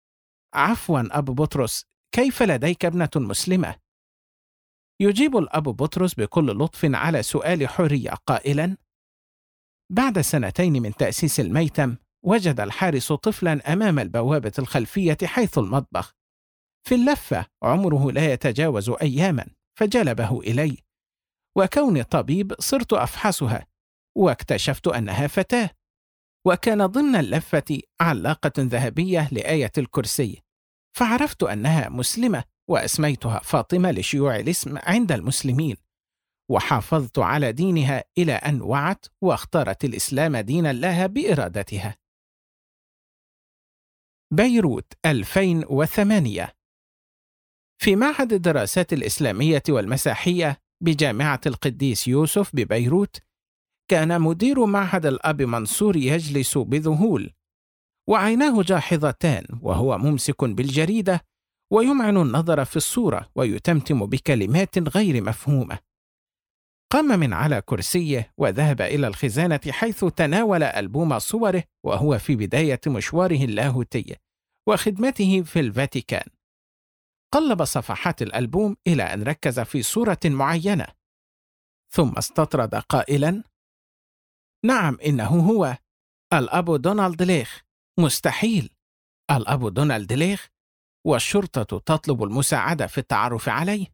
عفوا أب بطرس، كيف لديك ابنة مسلمة؟ يجيب الأب بطرس بكل لطف على سؤال حورية قائلا: بعد 2 من تأسيس الميتم، وجد الحارس طفلا أمام البوابة الخلفية حيث المطبخ في اللفة، عمره لا يتجاوز أياما، فجلبه إلي، وكوني طبيب صرت أفحصها واكتشفت أنها فتاة، وكان ضمن اللفة علاقة ذهبية لآية الكرسي، فعرفت أنها مسلمة وأسميتها فاطمة لشيوع الاسم عند المسلمين، وحافظت على دينها إلى أن وعت واختارت الإسلام دينا لها بإرادتها. بيروت 2008. في معهد الدراسات الإسلامية والمسيحية بجامعة القديس يوسف ببيروت، كان مدير معهد الأب منصور يجلس بذهول وعيناه جاحظتان وهو ممسك بالجريدة ويمعن النظر في الصورة ويتمتم بكلمات غير مفهومة. قام من على كرسيه وذهب إلى الخزانة حيث تناول ألبوم صوره وهو في بداية مشواره اللاهوتي وخدمته في الفاتيكان. قلب صفحات الألبوم إلى أن ركز في صورة معينة، ثم استطرد قائلا: نعم، إنه هو الأب دونالد ليخ. مستحيل، الأب دونالد ليخ، والشرطة تطلب المساعدة في التعرف عليه.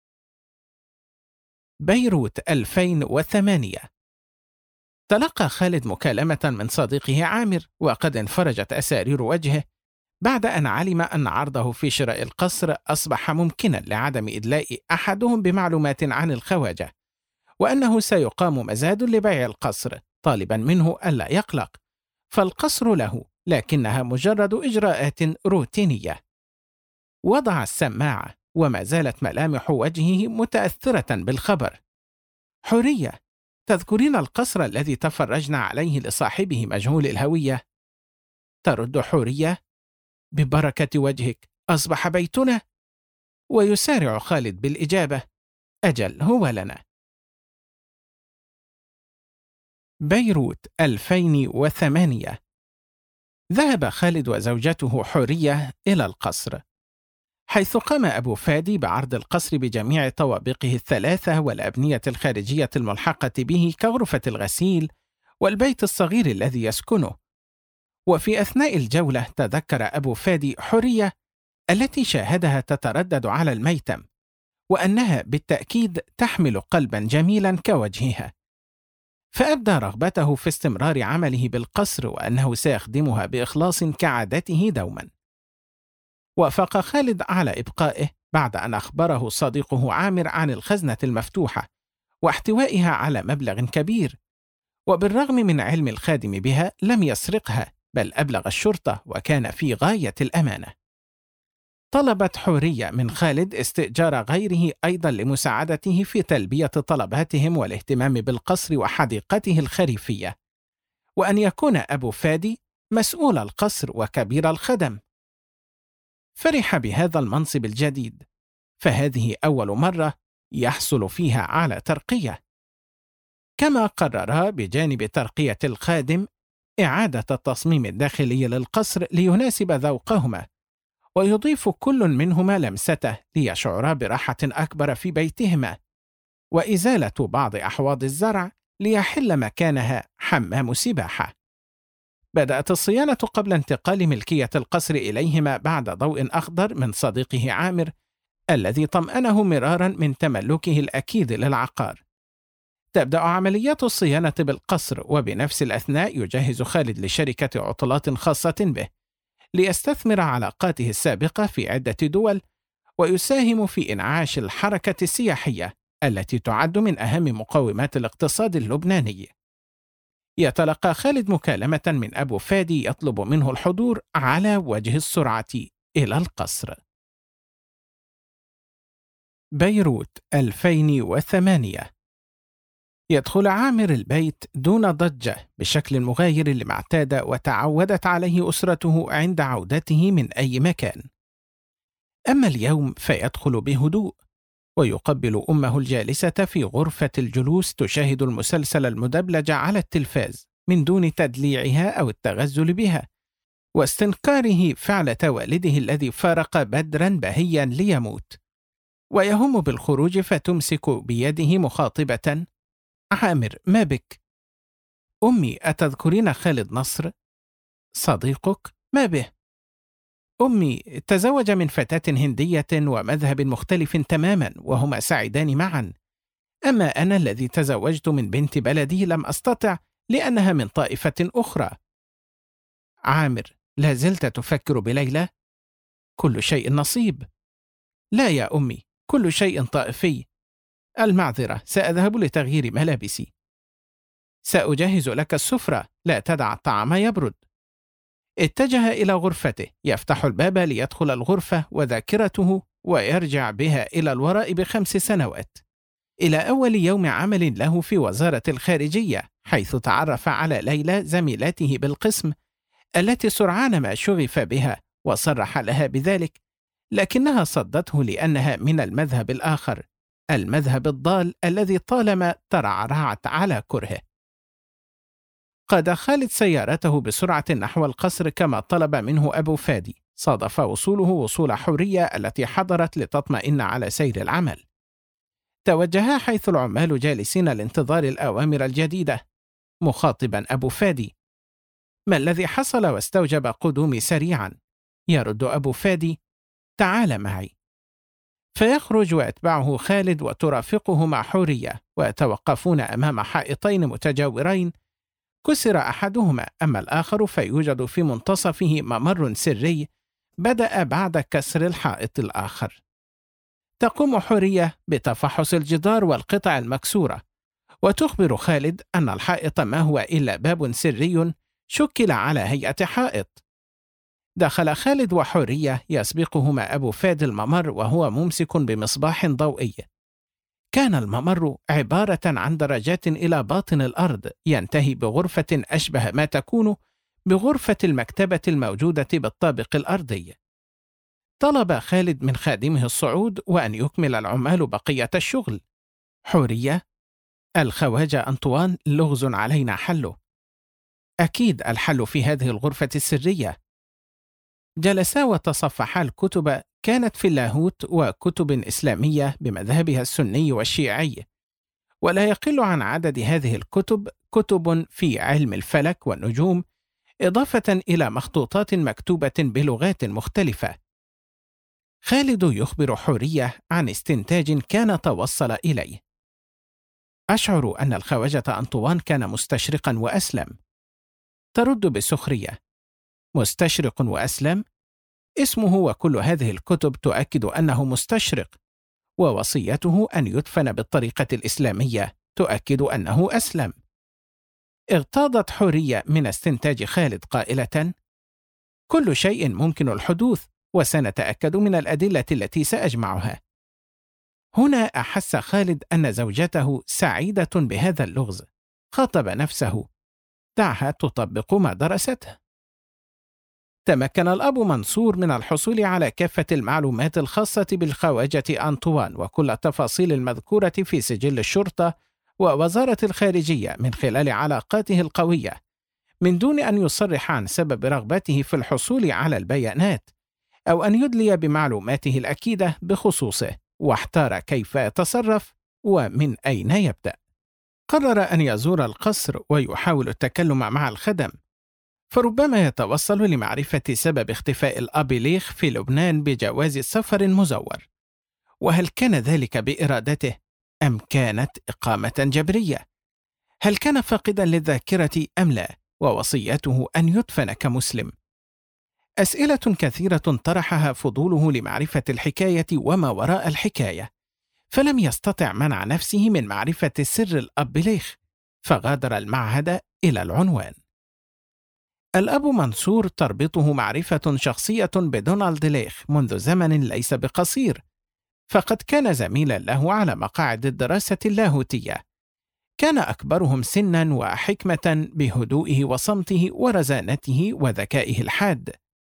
بيروت 2008. تلقى خالد مكالمة من صديقه عامر وقد انفرجت أسارير وجهه بعد أن علم أن عرضه في شراء القصر أصبح ممكنا لعدم إدلاء أحدهم بمعلومات عن الخواجة، وأنه سيقام مزاد لبيع القصر، طالبا منه ألا يقلق، فالقصر له، لكنها مجرد إجراءات روتينية. وضع السماعة وما زالت ملامح وجهه متأثرة بالخبر. حورية، تذكرين القصر الذي تفرجنا عليه لصاحبه مجهول الهوية؟ ترد حورية: ببركة وجهك، أصبح بيتنا. ويسارع خالد بالإجابة: أجل، هو لنا. بيروت 2008. ذهب خالد وزوجته حورية إلى القصر، حيث قام أبو فادي بعرض القصر بجميع طوابقه ال3 والأبنية الخارجية الملحقة به كغرفة الغسيل والبيت الصغير الذي يسكنه. وفي أثناء الجولة تذكر أبو فادي حورية التي شاهدها تتردد على الميتم، وأنها بالتأكيد تحمل قلبا جميلا كوجهها، فأبدى رغبته في استمرار عمله بالقصر وأنه سيخدمها بإخلاص كعادته دوما. وافق خالد على إبقائه بعد أن أخبره صديقه عامر عن الخزنة المفتوحة واحتوائها على مبلغ كبير، وبالرغم من علم الخادم بها لم يسرقها، بل أبلغ الشرطة وكان في غاية الأمانة. طلبت حورية من خالد استئجار غيره أيضا لمساعدته في تلبية طلباتهم والاهتمام بالقصر وحديقته الخريفية، وأن يكون أبو فادي مسؤول القصر وكبير الخدم. فرح بهذا المنصب الجديد، فهذه أول مرة يحصل فيها على ترقية. كما قررا بجانب ترقية الخادم إعادة التصميم الداخلي للقصر ليناسب ذوقهما، ويضيف كل منهما لمسته ليشعرا براحة أكبر في بيتهما، وإزالة بعض أحواض الزرع ليحل مكانها حمام سباحة. بدأت الصيانة قبل انتقال ملكية القصر إليهما بعد ضوء أخضر من صديقه عامر الذي طمأنه مرارا من تملكه الأكيد للعقار. تبدأ عمليات الصيانة بالقصر، وبنفس الأثناء يجهز خالد لشركة عطلات خاصة به ليستثمر علاقاته السابقة في عدة دول ويساهم في إنعاش الحركة السياحية التي تعد من أهم مقومات الاقتصاد اللبناني. يتلقى خالد مكالمة من أبو فادي يطلب منه الحضور على وجه السرعة إلى القصر. بيروت 2008. يدخل عامر البيت دون ضجة بشكل مغاير لما اعتاد وتعودت عليه أسرته عند عودته من أي مكان. أما اليوم فيدخل بهدوء ويقبل أمه الجالسة في غرفة الجلوس تشاهد المسلسل المدبلج على التلفاز من دون تدليعها أو التغزل بها، واستنكاره فعلة والده الذي فارق بدرا بهيا ليموت، ويهم بالخروج فتمسك بيده مخاطبة: عامر، ما بك؟ أمي، أتذكرين خالد نصر؟ صديقك؟ ما به؟ أمي، تزوج من فتاة هندية ومذهب مختلف تماما وهما سعيدان معا. أما أنا الذي تزوجت من بنت بلدي لم أستطع لأنها من طائفة أخرى. عامر: لا زلت تفكر بليلى؟ كل شيء نصيب. لا يا أمي، كل شيء طائفي. المعذرة، سأذهب لتغيير ملابسي. سأجهز لك السفرة، لا تدع الطعام يبرد. اتجه إلى غرفته، يفتح الباب ليدخل الغرفة وذاكرته ويرجع بها إلى الوراء ب5 سنوات، إلى أول يوم عمل له في وزارة الخارجية، حيث تعرف على ليلى زميلته بالقسم التي سرعان ما شغف بها وصرح لها بذلك، لكنها صدته لأنها من المذهب الآخر، المذهب الضال الذي طالما ترعرعت على كرهه. قاد خالد سيارته بسرعة نحو القصر كما طلب منه أبو فادي. صادف وصوله وصول حورية التي حضرت لتطمئن على سير العمل. توجها حيث العمال جالسين لانتظار الأوامر الجديدة، مخاطبا أبو فادي: ما الذي حصل؟ واستوجب قدومي سريعا. يرد أبو فادي: تعال معي. فيخرج ويتبعه خالد وترافقه مع حورية، ويتوقفون أمام حائطين متجاورين، كسر أحدهما أما الآخر فيوجد في منتصفه ممر سري بدأ بعد كسر الحائط الآخر. تقوم حورية بتفحص الجدار والقطع المكسورة، وتخبر خالد أن الحائط ما هو إلا باب سري شكل على هيئة حائط. دخل خالد وحورية يسبقهما أبو فادي الممر وهو ممسك بمصباح ضوئي. كان الممر عبارة عن درجات إلى باطن الأرض، ينتهي بغرفة أشبه ما تكون بغرفة المكتبة الموجودة بالطابق الأرضي. طلب خالد من خادمه الصعود وأن يكمل العمال بقية الشغل. حورية: الخواجة أنطوان لغز علينا حله. أكيد الحل في هذه الغرفة السرية. جلسا وتصفحا الكتب، كانت في اللاهوت وكتب إسلامية بمذهبها السني والشيعي، ولا يقل عن عدد هذه الكتب كتب في علم الفلك والنجوم، إضافة إلى مخطوطات مكتوبة بلغات مختلفة. خالد يخبر حورية عن استنتاج كان توصل إليه: أشعر أن الخواجة أنطوان كان مستشرقا وأسلم. ترد بسخرية: مستشرق وأسلم؟ اسمه وكل هذه الكتب تؤكد أنه مستشرق، ووصيته أن يدفن بالطريقة الإسلامية تؤكد أنه أسلم. اغتاظت حورية من استنتاج خالد قائلة: كل شيء ممكن الحدوث، وسنتأكد من الأدلة التي سأجمعها. هنا أحس خالد أن زوجته سعيدة بهذا اللغز. خاطب نفسه: دعها تطبق ما درسته. تمكن الأب منصور من الحصول على كافة المعلومات الخاصة بالخواجة أنطوان وكل التفاصيل المذكورة في سجل الشرطة ووزارة الخارجية من خلال علاقاته القوية، من دون أن يصرح عن سبب رغبته في الحصول على البيانات أو أن يدلي بمعلوماته الأكيدة بخصوصه، واحتار كيف يتصرف ومن أين يبدأ. قرر أن يزور القصر ويحاول التكلم مع الخدم، فربما يتوصل لمعرفة سبب اختفاء الأب ليخ في لبنان بجواز سفر مزور، وهل كان ذلك بإرادته أم كانت إقامة جبرية؟ هل كان فاقدا للذاكرة أم لا؟ ووصيته أن يدفن كمسلم. أسئلة كثيرة طرحها فضوله لمعرفة الحكاية وما وراء الحكاية، فلم يستطع منع نفسه من معرفة سر الأب ليخ، فغادر المعهد إلى العنوان. الأب منصور تربطه معرفة شخصية بدونالد ليخ منذ زمن ليس بقصير، فقد كان زميلا له على مقاعد الدراسة اللاهوتية. كان أكبرهم سنا وحكمة بهدوئه وصمته ورزانته وذكائه الحاد.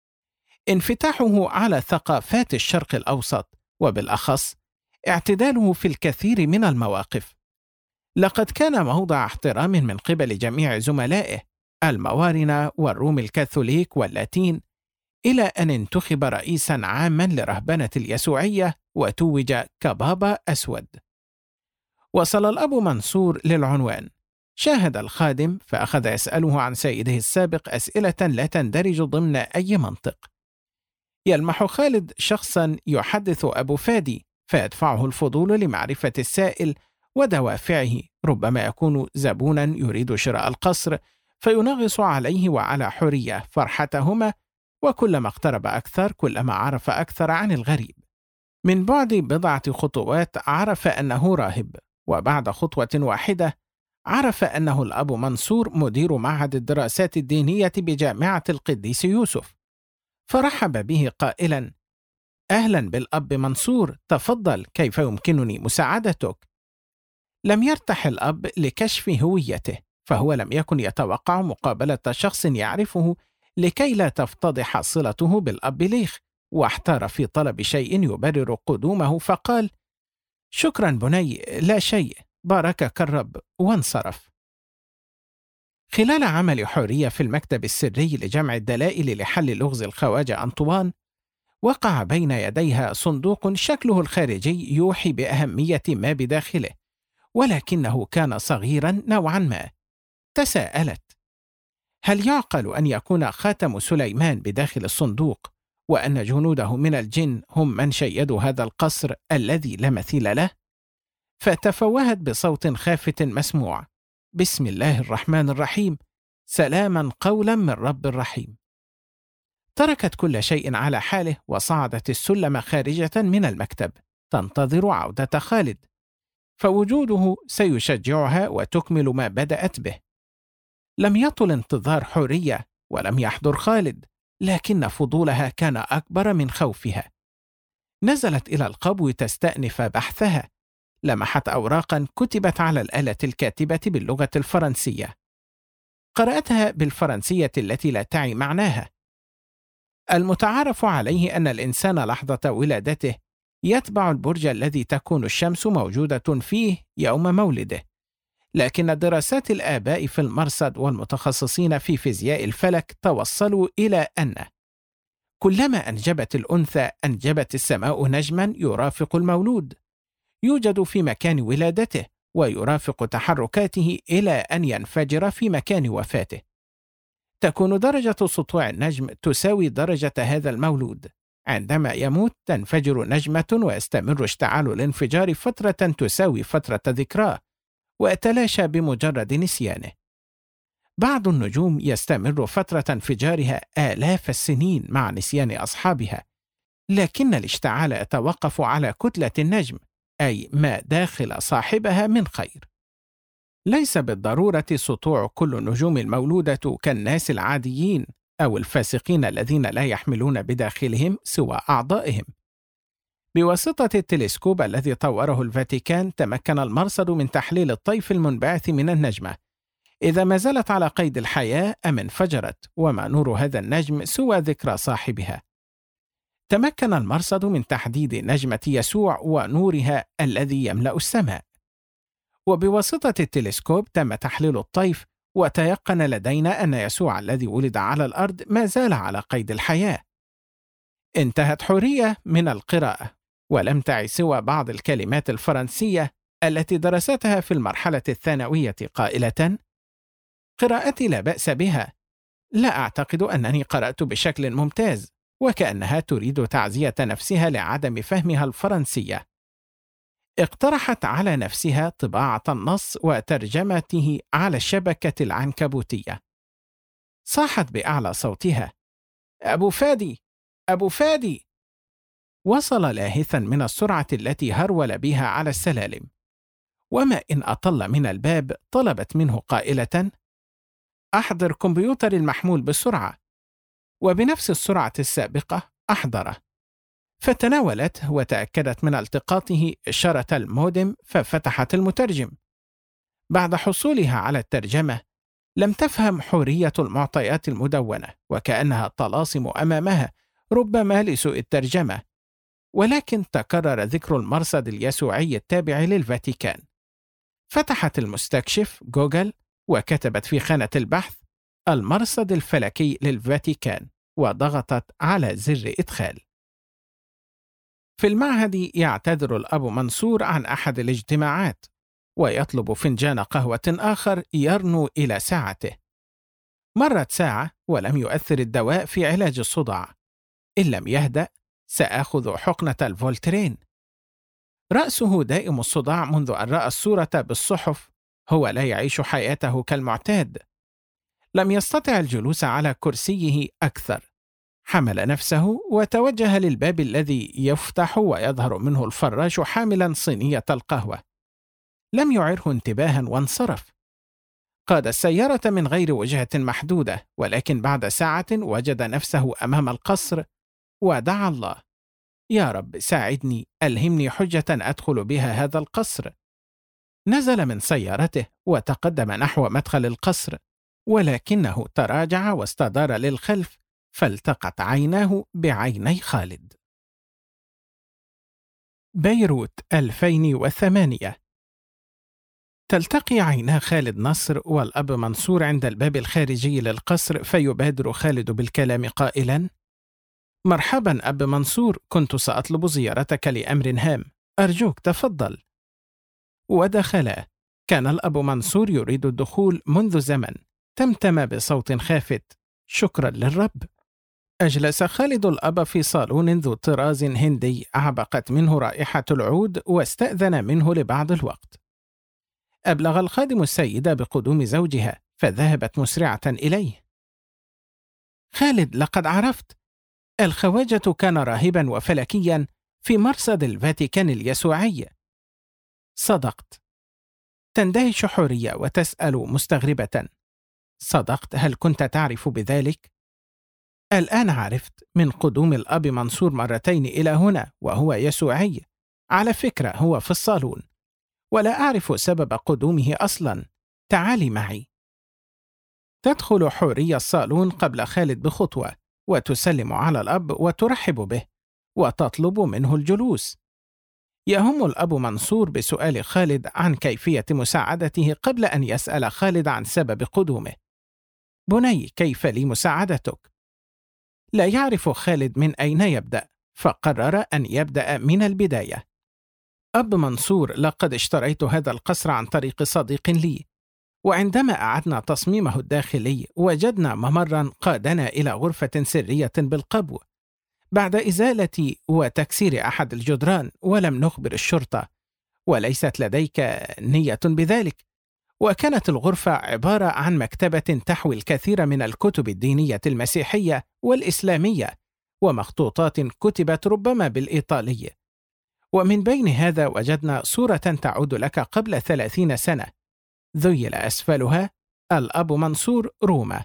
انفتاحه على ثقافات الشرق الأوسط، وبالأخص اعتداله في الكثير من المواقف، لقد كان موضع احترام من قبل جميع زملائه الموارنة والروم الكاثوليك واللاتين، إلى أن انتخب رئيسا عاما لرهبنة اليسوعية وتوج كبابا أسود. وصل الأب منصور للعنوان، شاهد الخادم فأخذ يسأله عن سيده السابق أسئلة لا تندرج ضمن أي منطق. يلمح خالد شخصا يحدث أبو فادي فيدفعه الفضول لمعرفة السائل ودوافعه، ربما يكون زبونا يريد شراء القصر فينغص عليه وعلى حورية فرحتهما، وكلما اقترب أكثر كلما عرف أكثر عن الغريب. من بعد بضعة خطوات عرف أنه راهب، وبعد خطوة واحدة عرف أنه الأب منصور مدير معهد الدراسات الدينية بجامعة القديس يوسف، فرحب به قائلا: أهلا بالأب منصور، تفضل، كيف يمكنني مساعدتك؟ لم يرتح الأب لكشف هويته، فهو لم يكن يتوقع مقابلة شخص يعرفه لكي لا تفتضح صلته بالأب ليخ، واحتار في طلب شيء يبرر قدومه فقال: شكرا بني، لا شيء، باركك الرب، وانصرف. خلال عمل حورية في المكتب السري لجمع الدلائل لحل لغز الخواجة أنطوان، وقع بين يديها صندوق شكله الخارجي يوحي بأهمية ما بداخله، ولكنه كان صغيرا نوعا ما. تساءلت: هل يعقل أن يكون خاتم سليمان بداخل الصندوق، وأن جنوده من الجن هم من شيدوا هذا القصر الذي لا مثيل له؟ فتفوهت بصوت خافت مسموع: بسم الله الرحمن الرحيم، سلاما قولا من رب رحيم. تركت كل شيء على حاله وصعدت السلم خارجة من المكتب تنتظر عودة خالد، فوجوده سيشجعها وتكمل ما بدأت به. لم يطل انتظار حورية ولم يحضر خالد، لكن فضولها كان أكبر من خوفها. نزلت إلى القبو تستأنف بحثها، لمحت أوراقا كتبت على الآلة الكاتبة باللغة الفرنسية، قرأتها بالفرنسية التي لا تعي معناها. المتعارف عليه أن الإنسان لحظة ولادته يتبع البرج الذي تكون الشمس موجودة فيه يوم مولده، لكن دراسات الآباء في المرصد والمتخصصين في فيزياء الفلك توصلوا إلى أن كلما أنجبت الأنثى أنجبت السماء نجما يرافق المولود، يوجد في مكان ولادته ويرافق تحركاته إلى أن ينفجر في مكان وفاته. تكون درجة سطوع النجم تساوي درجة هذا المولود. عندما يموت تنفجر نجمة ويستمر اشتعال الانفجار فترة تساوي فترة ذكراه، ويتلاشى بمجرد نسيانه. بعض النجوم يستمر فترة انفجارها آلاف السنين مع نسيان أصحابها، لكن الاشتعال يتوقف على كتلة النجم، أي ما داخل صاحبها من خير. ليس بالضرورة سطوع كل النجوم المولودة كالناس العاديين أو الفاسقين الذين لا يحملون بداخلهم سوى أعضائهم. بواسطة التلسكوب الذي طوره الفاتيكان تمكن المرصد من تحليل الطيف المنبعث من النجمة، إذا ما زالت على قيد الحياة أم انفجرت، وما نور هذا النجم سوى ذكرى صاحبها. تمكن المرصد من تحديد نجمة يسوع ونورها الذي يملأ السماء، وبواسطة التلسكوب تم تحليل الطيف، وتيقن لدينا أن يسوع الذي ولد على الأرض ما زال على قيد الحياة. انتهت حورية من القراءة ولم تعي سوى بعض الكلمات الفرنسية التي درستها في المرحلة الثانوية قائلة: قراءتي لا بأس بها، لا أعتقد أنني قرأت بشكل ممتاز، وكأنها تريد تعزية نفسها لعدم فهمها الفرنسية. اقترحت على نفسها طباعة النص وترجمته على الشبكة العنكبوتية. صاحت بأعلى صوتها: أبو فادي، أبو فادي! وصل لاهثا من السرعة التي هرول بها على السلالم، وما إن أطل من الباب طلبت منه قائلة: أحضر كمبيوتر المحمول بسرعة. وبنفس السرعة السابقة أحضره، فتناولته وتأكدت من التقاطه إشارة المودم ففتحت المترجم. بعد حصولها على الترجمة لم تفهم حورية المعطيات المدونة، وكأنها طلاسم أمامها ربما لسوء الترجمة، ولكن تكرر ذكر المرصد اليسوعي التابع للفاتيكان. فتحت المستكشف جوجل وكتبت في خانة البحث المرصد الفلكي للفاتيكان، وضغطت على زر إدخال. في المعهد يعتذر الأب منصور عن أحد الاجتماعات، ويطلب فنجان قهوة آخر يرنو إلى ساعته. مرت ساعة ولم يؤثر الدواء في علاج الصداع. إن لم يهدأ سآخذ حقنة الفولترين. رأسه دائم الصداع منذ أن رأى الصورة بالصحف. هو لا يعيش حياته كالمعتاد. لم يستطع الجلوس على كرسيه أكثر. حمل نفسه وتوجه للباب الذي يفتح ويظهر منه الفراش حاملا صينية القهوة. لم يعره انتباها وانصرف. قاد السيارة من غير وجهة محدودة، ولكن بعد ساعة وجد نفسه أمام القصر ودعا الله: يا رب ساعدني، ألهمني حجة أدخل بها هذا القصر. نزل من سيارته وتقدم نحو مدخل القصر، ولكنه تراجع واستدار للخلف فالتقت عيناه بعيني خالد. بيروت 2008. تلتقي عينا خالد نصر والأب منصور عند الباب الخارجي للقصر، فيبادر خالد بالكلام قائلا: مرحبا أب منصور، كنت سأطلب زيارتك لأمر هام، أرجوك تفضل. ودخلا. كان الأب منصور يريد الدخول منذ زمن. تمتم بصوت خافت: شكرا للرب. أجلس خالد الأب في صالون ذو طراز هندي أعبقت منه رائحة العود، واستأذن منه لبعض الوقت. أبلغ الخادم السيدة بقدوم زوجها، فذهبت مسرعة إليه. خالد، لقد عرفت، الخواجة كان راهبا وفلكيا في مرصد الفاتيكان اليسوعي. صدقت. تندهش حورية وتسأل مستغربة: صدقت؟ هل كنت تعرف بذلك؟ الآن عرفت، من قدوم الأب منصور مرتين إلى هنا وهو يسوعي. على فكرة هو في الصالون، ولا أعرف سبب قدومه أصلا. تعالي معي. تدخل حورية الصالون قبل خالد بخطوة، وتسلم على الأب وترحب به وتطلب منه الجلوس. يهم الأب منصور بسؤال خالد عن كيفية مساعدته قبل أن يسأل خالد عن سبب قدومه. بني، كيف لي مساعدتك؟ لا يعرف خالد من أين يبدأ، فقرر أن يبدأ من البداية. أب منصور، لقد اشتريت هذا القصر عن طريق صديق لي، وعندما أعدنا تصميمه الداخلي وجدنا ممرا قادنا إلى غرفة سرية بالقبو بعد إزالة وتكسير أحد الجدران، ولم نخبر الشرطة، وليست لديك نية بذلك. وكانت الغرفة عبارة عن مكتبة تحوي الكثير من الكتب الدينية المسيحية والإسلامية ومخطوطات كتبت ربما بالإيطالي. ومن بين هذا وجدنا صورة تعود لك قبل 30 سنة، ذيل أسفلها الأب منصور روما.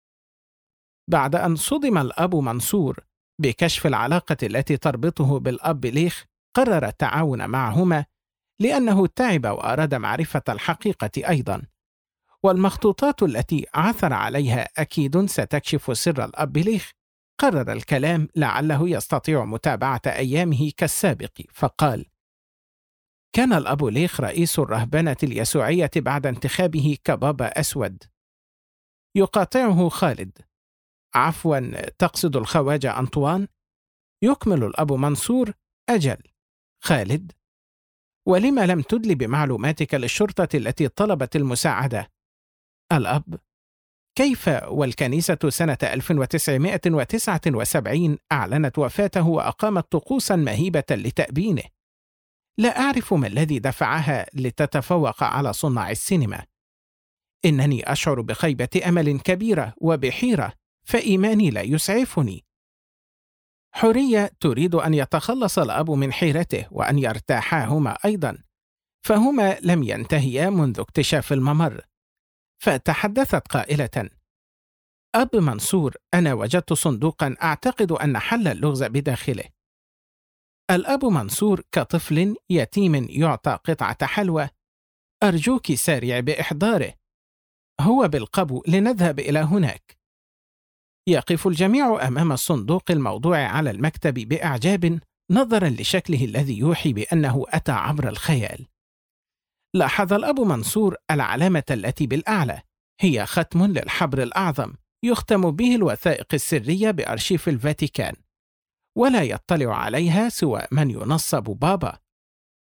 بعد أن صدم الأب منصور بكشف العلاقة التي تربطه بالأب ليخ، قرر التعاون معهما لأنه تعب وأراد معرفة الحقيقة أيضا. والمخطوطات التي عثر عليها أكيد ستكشف سر الأب ليخ. قرر الكلام لعله يستطيع متابعة أيامه كالسابق، فقال: كان الأب ليخ رئيس الرهبنة اليسوعية بعد انتخابه كبابا أسود. يقاطعه خالد: عفوا، تقصد الخواجة أنطوان؟ يكمل الأب منصور: أجل. خالد: ولما لم تدل بمعلوماتك للشرطة التي طلبت المساعدة؟ الأب: كيف والكنيسة سنة 1979 أعلنت وفاته وأقامت طقوسا مهيبة لتأبينه. لا أعرف ما الذي دفعها لتتفوق على صناع السينما. إنني أشعر بخيبة أمل كبيرة وبحيرة، فإيماني لا يسعفني. حورية تريد أن يتخلص الأب من حيرته وأن يرتاحا هما أيضا، فهما لم ينتهيا منذ اكتشاف الممر. فتحدثت قائلة: أب منصور، أنا وجدت صندوقا أعتقد أن حل اللغز بداخله. الأب منصور كطفل يتيم يعطى قطعة حلوى: أرجوك سارع بإحضاره، هو بالقبو، لنذهب إلى هناك. يقف الجميع أمام الصندوق الموضوع على المكتب بإعجاب، نظرا لشكله الذي يوحي بأنه أتى عبر الخيال. لاحظ الأب منصور العلامة التي بالأعلى، هي ختم للحبر الأعظم يختم به الوثائق السرية بأرشيف الفاتيكان، ولا يطلع عليها سوى من ينصب بابا.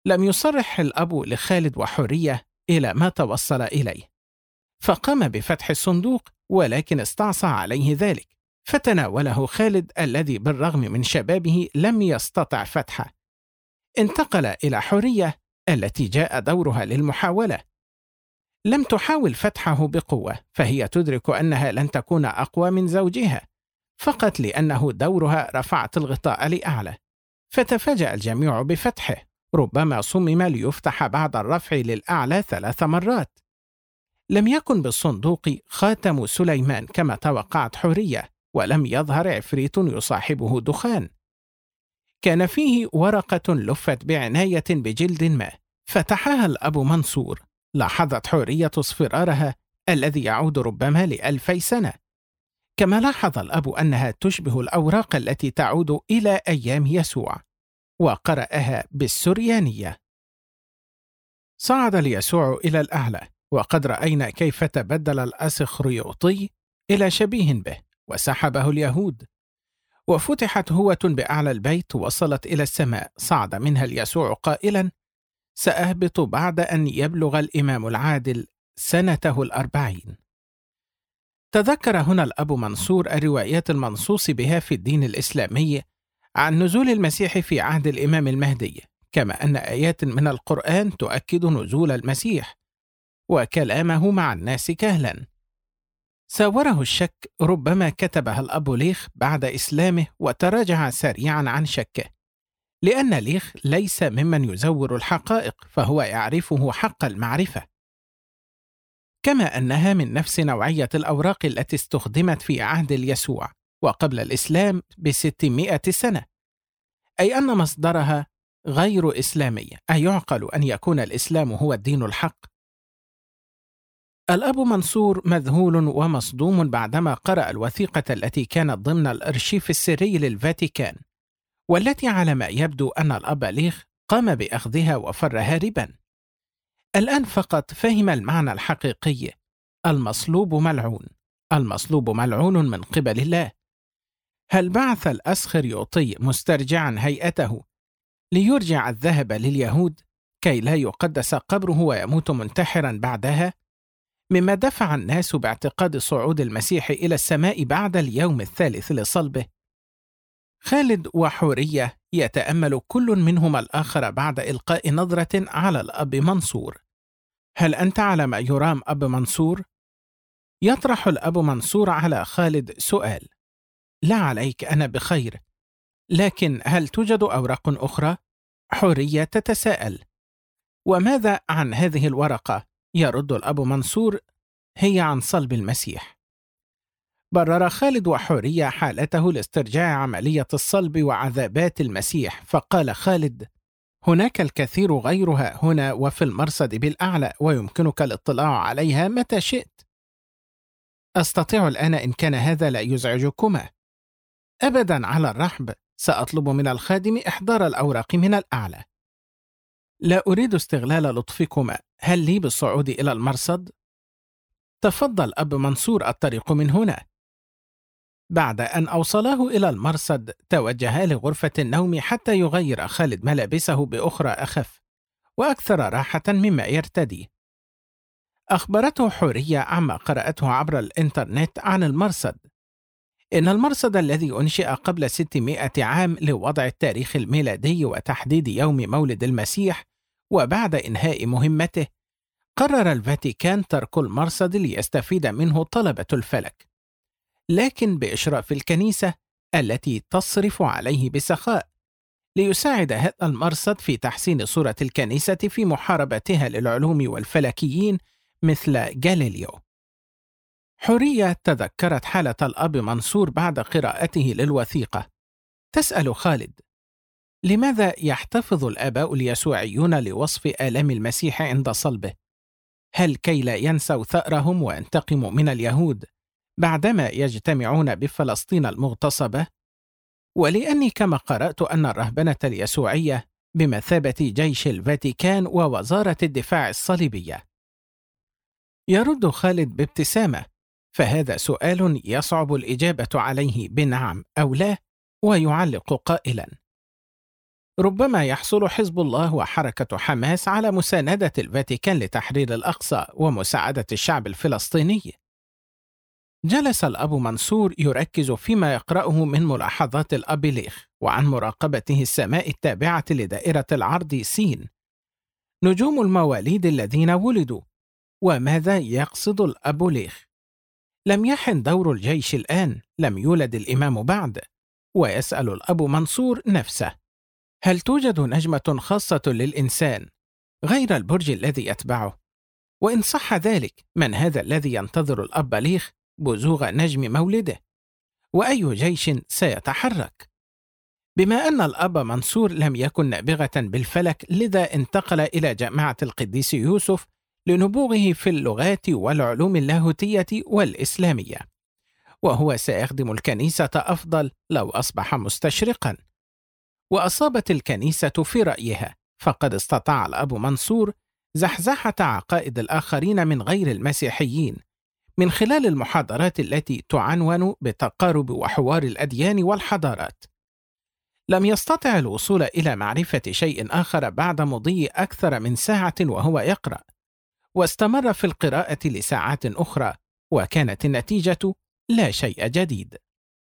لم يصرح الأب لخالد وحورية إلى ما توصل إليه، فقام بفتح الصندوق، ولكن استعصى عليه ذلك، فتناوله خالد الذي بالرغم من شبابه لم يستطع فتحه. انتقل إلى حورية التي جاء دورها للمحاولة. لم تحاول فتحه بقوة، فهي تدرك أنها لن تكون أقوى من زوجها، فقط لأنه دورها رفعت الغطاء لأعلى، فتفاجأ الجميع بفتحه، ربما صمم ليفتح بعد الرفع للأعلى 3 مرات. لم يكن بالصندوق خاتم سليمان كما توقعت حورية، ولم يظهر عفريت يصاحبه دخان. كان فيه ورقة لفت بعناية بجلد ما، فتحها الأب منصور. لاحظت حورية اصفرارها الذي يعود ربما ل2000 سنة، كما لاحظ الأب أنها تشبه الأوراق التي تعود إلى أيام يسوع، وقرأها بالسريانية. صعد اليسوع إلى الأعلى، وقد رأينا كيف تبدل الأسخريوطي إلى شبيه به، وسحبه اليهود، وفتحت هوة بأعلى البيت وصلت إلى السماء، صعد منها اليسوع قائلا: سأهبط بعد أن يبلغ الإمام العادل سنته 40. تذكر هنا الأب منصور الروايات المنصوص بها في الدين الإسلامي عن نزول المسيح في عهد الإمام المهدي، كما أن آيات من القرآن تؤكد نزول المسيح وكلامه مع الناس كهلا. ساوره الشك، ربما كتبها الأب ليخ بعد إسلامه وتراجع سريعا عن شكه، لأن ليخ ليس ممن يزور الحقائق، فهو يعرفه حق المعرفة، كما أنها من نفس نوعية الأوراق التي استخدمت في عهد اليسوع وقبل الإسلام ب600 سنة، أي أن مصدرها غير إسلامي. أيعقل أن يكون الإسلام هو الدين الحق؟ الأب منصور مذهول ومصدوم بعدما قرأ الوثيقة التي كانت ضمن الأرشيف السري للفاتيكان، والتي على ما يبدو أن الأب ليخ قام بأخذها وفر هاربا. الآن فقط فهم المعنى الحقيقي: المصلوب ملعون، المصلوب ملعون من قبل الله. هل بعث الأسخريوطي مسترجعا هيئته ليرجع الذهب لليهود كي لا يقدس قبره ويموت منتحرا بعدها، مما دفع الناس باعتقاد صعود المسيح إلى السماء بعد اليوم الثالث لصلبه؟ خالد وحورية يتأمل كل منهما الآخر بعد إلقاء نظرة على الأب منصور. هل أنت على ما يرام أب منصور؟ يطرح الأب منصور على خالد سؤال: لا عليك، أنا بخير، لكن هل توجد أوراق أخرى؟ حورية تتساءل: وماذا عن هذه الورقة؟ يرد الأب منصور: هي عن صلب المسيح. برر خالد وحورية حالته لاسترجاع عملية الصلب وعذابات المسيح، فقال خالد: هناك الكثير غيرها هنا وفي المرصد بالأعلى، ويمكنك الاطلاع عليها متى شئت. أستطيع الآن إن كان هذا لا يزعجكما. أبدا، على الرحب، سأطلب من الخادم إحضار الأوراق من الأعلى. لا أريد استغلال لطفكما، هل لي بالصعود إلى المرصد؟ تفضل أب منصور، الطريق من هنا. بعد أن أوصلاه إلى المرصد، توجها لغرفة النوم حتى يغير خالد ملابسه بأخرى أخف وأكثر راحة مما يرتدي. أخبرته حورية عما قرأته عبر الإنترنت عن المرصد. إن المرصد الذي أنشئ قبل 600 عام لوضع التاريخ الميلادي وتحديد يوم مولد المسيح، وبعد إنهاء مهمته قرر الفاتيكان ترك المرصد ليستفيد منه طلبة الفلك، لكن بإشراف الكنيسة التي تصرف عليه بسخاء، ليساعد هذا المرصد في تحسين صورة الكنيسة في محاربتها للعلوم والفلكيين مثل جاليليو. حورية تذكرت حالة الأب منصور بعد قراءته للوثيقة، تسأل خالد: لماذا يحتفظ الآباء اليسوعيون لوصف آلام المسيح عند صلبه؟ هل كي لا ينسوا ثأرهم وينتقموا من اليهود بعدما يجتمعون بفلسطين المغتصبة؟ ولأني كما قرأت أن الرهبنة اليسوعية بمثابة جيش الفاتيكان ووزارة الدفاع الصليبية. يرد خالد بابتسامة، فهذا سؤال يصعب الإجابة عليه بنعم أو لا، ويعلق قائلا: ربما يحصل حزب الله وحركة حماس على مساندة الفاتيكان لتحرير الأقصى ومساعدة الشعب الفلسطيني. جلس الأب منصور يركز فيما يقرأه من ملاحظات الأب ليخ وعن مراقبته السماء التابعة لدائرة العرض سين، نجوم المواليد الذين ولدوا. وماذا يقصد الأب ليخ؟ لم يحن دور الجيش الآن، لم يولد الإمام بعد. ويسأل الأب منصور نفسه: هل توجد نجمة خاصة للإنسان غير البرج الذي يتبعه؟ وإن صح ذلك، من هذا الذي ينتظر الأب ليخ بزوغ نجم مولده؟ وأي جيش سيتحرك؟ بما أن الأب منصور لم يكن نابغة بالفلك، لذا انتقل إلى جامعة القديس يوسف لنبوغه في اللغات والعلوم اللاهوتية والإسلامية، وهو سيخدم الكنيسة أفضل لو أصبح مستشرقا. وأصابت الكنيسة في رأيها، فقد استطاع الأب منصور زحزحة عقائد الآخرين من غير المسيحيين من خلال المحاضرات التي تعنون بتقارب وحوار الأديان والحضارات. لم يستطع الوصول إلى معرفة شيء آخر بعد مضي أكثر من ساعة وهو يقرأ، واستمر في القراءة لساعات أخرى، وكانت النتيجة لا شيء جديد.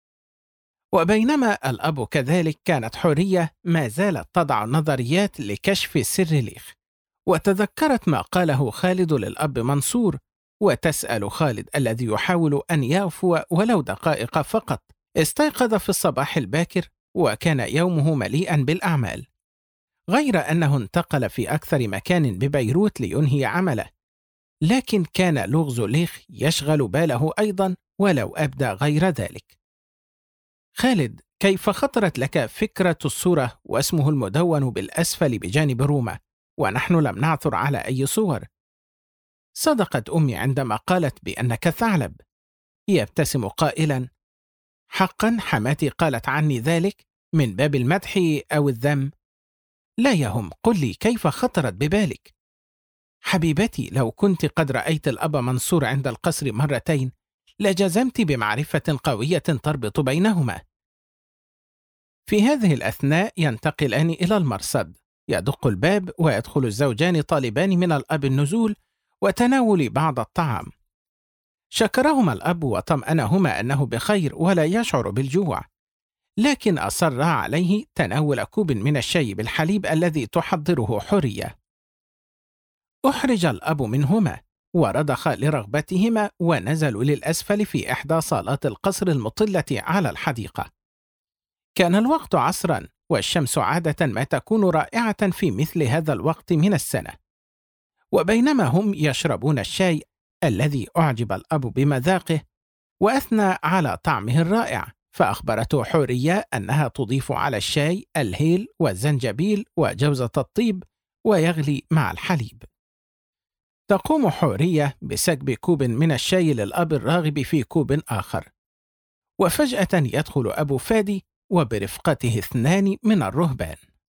وبينما الأب كذلك، كانت حورية ما زالت تضع النظريات لكشف سر ليخ، وتذكرت ما قاله خالد للأب منصور، وتسأل خالد الذي يحاول أن يغفو ولو دقائق فقط. استيقظ في الصباح الباكر وكان يومه مليئا بالأعمال، غير أنه انتقل في أكثر مكان ببيروت لينهي عمله، لكن كان لغز ليخ يشغل باله أيضا ولو أبدى غير ذلك. خالد، كيف خطرت لك فكرة الصورة واسمه المدون بالأسفل بجانب روما ونحن لم نعثر على أي صور؟ صدقت أمي عندما قالت بأنك ثعلب. يبتسم قائلا: حقا حماتي قالت عني ذلك من باب المدح أو الذم؟ لا يهم، قل لي كيف خطرت ببالك؟ حبيبتي، لو كنت قد رأيت الأب منصور عند القصر مرتين لجزمت بمعرفة قوية تربط بينهما. في هذه الأثناء ينتقلان إلى المرصد، يدق الباب ويدخل الزوجان طالبان من الأب النزول وتناول بعض الطعام. شكرهما الأب وطمأنهما أنه بخير ولا يشعر بالجوع، لكن أصر عليه تناول كوب من الشاي بالحليب الذي تحضره حورية. أحرج الأب منهما ورضخ لرغبتهما ونزلوا للأسفل في إحدى صالات القصر المطلة على الحديقة. كان الوقت عصرا، والشمس عادة ما تكون رائعة في مثل هذا الوقت من السنة. وبينما هم يشربون الشاي الذي أعجب الأب بمذاقه وأثنى على طعمه الرائع، فأخبرته حورية أنها تضيف على الشاي الهيل والزنجبيل وجوزة الطيب ويغلي مع الحليب. تقوم حورية بسكب كوب من الشاي للأب الراغب في كوب آخر، وفجأة يدخل أبو فادي وبرفقته 2 من الرهبان.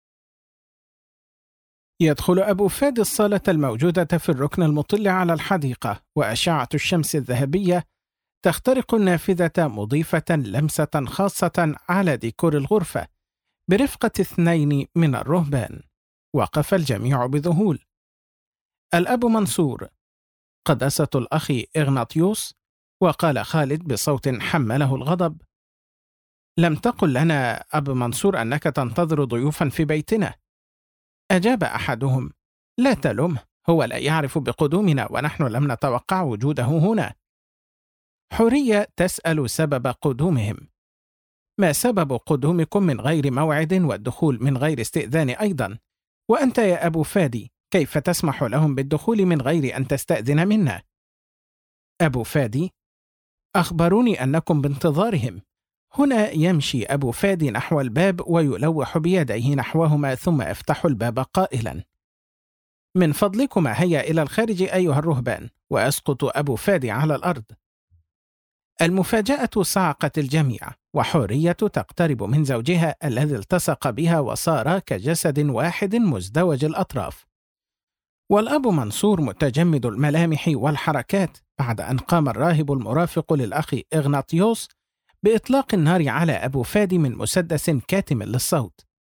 يدخل أبو فادي الصالة الموجودة في الركن المطل على الحديقة، وأشعة الشمس الذهبية تخترق النافذة مضيفة لمسة خاصة على ديكور الغرفة برفقة 2 من الرهبان. وقف الجميع بذهول. الأب منصور: قداسة الأخ إغناطيوس. وقال خالد بصوت حمله الغضب: لم تقل لنا أب منصور أنك تنتظر ضيوفا في بيتنا. أجاب أحدهم: لا تلمه، هو لا يعرف بقدومنا ونحن لم نتوقع وجوده هنا. حورية تسأل سبب قدومهم. ما سبب قدومكم من غير موعد والدخول من غير استئذان أيضا؟ وأنت يا أبو فادي، كيف تسمح لهم بالدخول من غير أن تستأذن منا؟ أبو فادي: أخبروني أنكم بانتظارهم. هنا يمشي أبو فادي نحو الباب ويلوح بيديه نحوهما، ثم يفتح الباب قائلا: من فضلكما هيا إلى الخارج أيها الرهبان. ويسقط أبو فادي على الأرض. المفاجأة صعقت الجميع، وحورية تقترب من زوجها الذي التصق بها وصار كجسد واحد مزدوج الأطراف. والأب منصور متجمد الملامح والحركات بعد أن قام الراهب المرافق للأخ إغناطيوس بإطلاق النار على أبو فادي من مسدس كاتم للصوت.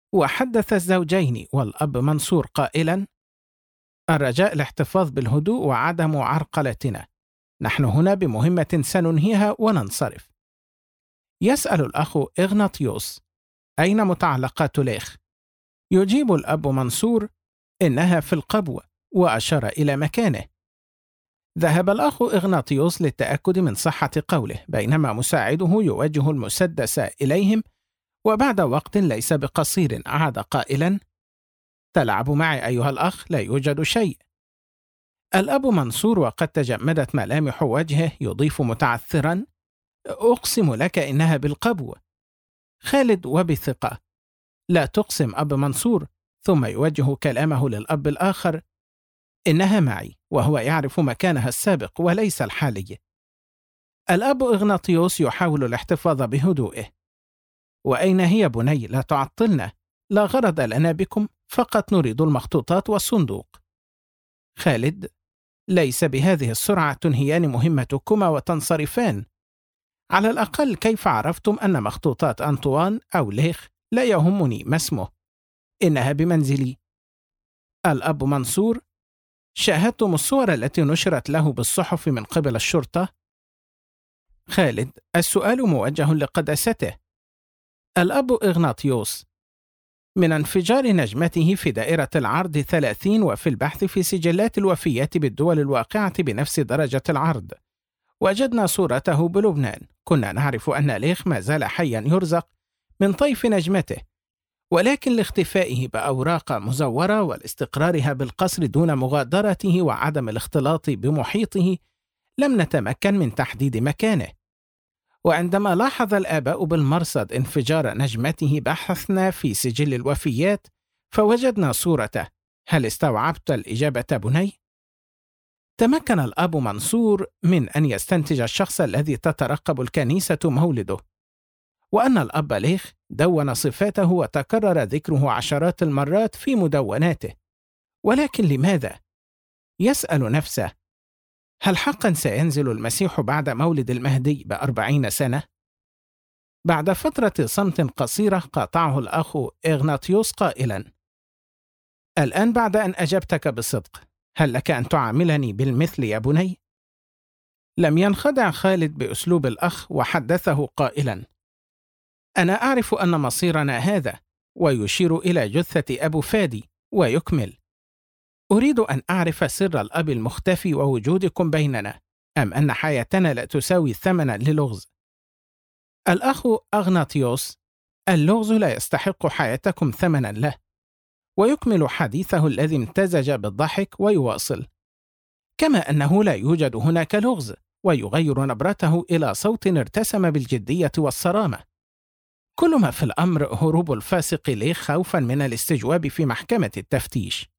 وحدث الزوجين والأب منصور قائلا: الرجاء الاحتفاظ بالهدوء وعدم عرقلتنا، نحن هنا بمهمة سننهيها وننصرف. يسأل الأخ إغناطيوس: أين متعلقات ليخ؟ يجيب الأب منصور: إنها في القبو، وأشار إلى مكانه. ذهب الأخ إغناطيوس للتأكد من صحة قوله، بينما مساعده يوجه المسدس إليهم، وبعد وقت ليس بقصير عاد قائلا: تلعب معي أيها الأخ، لا يوجد شيء. الأب منصور وقد تجمدت ملامح وجهه يضيف متعثرا: أقسم لك إنها بالقبو. خالد وبثقة: لا تقسم أب منصور. ثم يوجه كلامه للأب الآخر: إنها معي، وهو يعرف مكانها السابق وليس الحالي. الأب إغناطيوس يحاول الاحتفاظ بهدوئه: وأين هي بني؟ لا تعطلنا، لا غرض لنا بكم، فقط نريد المخطوطات والصندوق. خالد: ليس بهذه السرعة تنهيان مهمتكما وتنصرفان. على الأقل كيف عرفتم أن مخطوطات أنطوان أو ليخ لا يهمني ما اسمه؟ إنها بمنزلي. الأب منصور: شاهدتم الصور التي نشرت له بالصحف من قبل الشرطة؟ خالد: السؤال موجه لقداسته. الأب إغناطيوس: من انفجار نجمته في دائرة العرض 30 وفي البحث في سجلات الوفيات بالدول الواقعة بنفس درجة العرض، وجدنا صورته بلبنان. كنا نعرف أن ليخ ما زال حيا يرزق من طيف نجمته، ولكن لاختفائه بأوراق مزورة والاستقرارها بالقصر دون مغادرته وعدم الاختلاط بمحيطه لم نتمكن من تحديد مكانه. وعندما لاحظ الآباء بالمرصد انفجار نجمته بحثنا في سجل الوفيات فوجدنا صورته. هل استوعبت الإجابة بني؟ تمكن الأب منصور من أن يستنتج الشخص الذي تترقب الكنيسة مولده، وأن الأب ليخ دون صفاته وتكرر ذكره عشرات المرات في مدوناته. ولكن لماذا؟ يسأل نفسه: هل حقا سينزل المسيح بعد مولد المهدي ب40 سنة؟ بعد فترة صمت قصيرة قاطعه الأخ إغناطيوس قائلا: الآن بعد أن أجبتك بصدق، هل لك أن تعاملني بالمثل يا بني؟ لم ينخدع خالد بأسلوب الأخ وحدثه قائلا: أنا أعرف أن مصيرنا هذا، ويشير إلى جثة أبو فادي ويكمل: أريد أن أعرف سر الأب المختفي ووجودكم بيننا، أم أن حياتنا لا تساوي ثمنا للغز؟ الأخ أغناطيوس: اللغز لا يستحق حياتكم ثمنا له. ويكمل حديثه الذي امتزج بالضحك ويواصل: كما أنه لا يوجد هناك لغز، ويغير نبرته إلى صوت ارتسم بالجدية والصرامة. كل ما في الأمر هروب الفاسق ليخ خوفا من الاستجواب في محكمة التفتيش.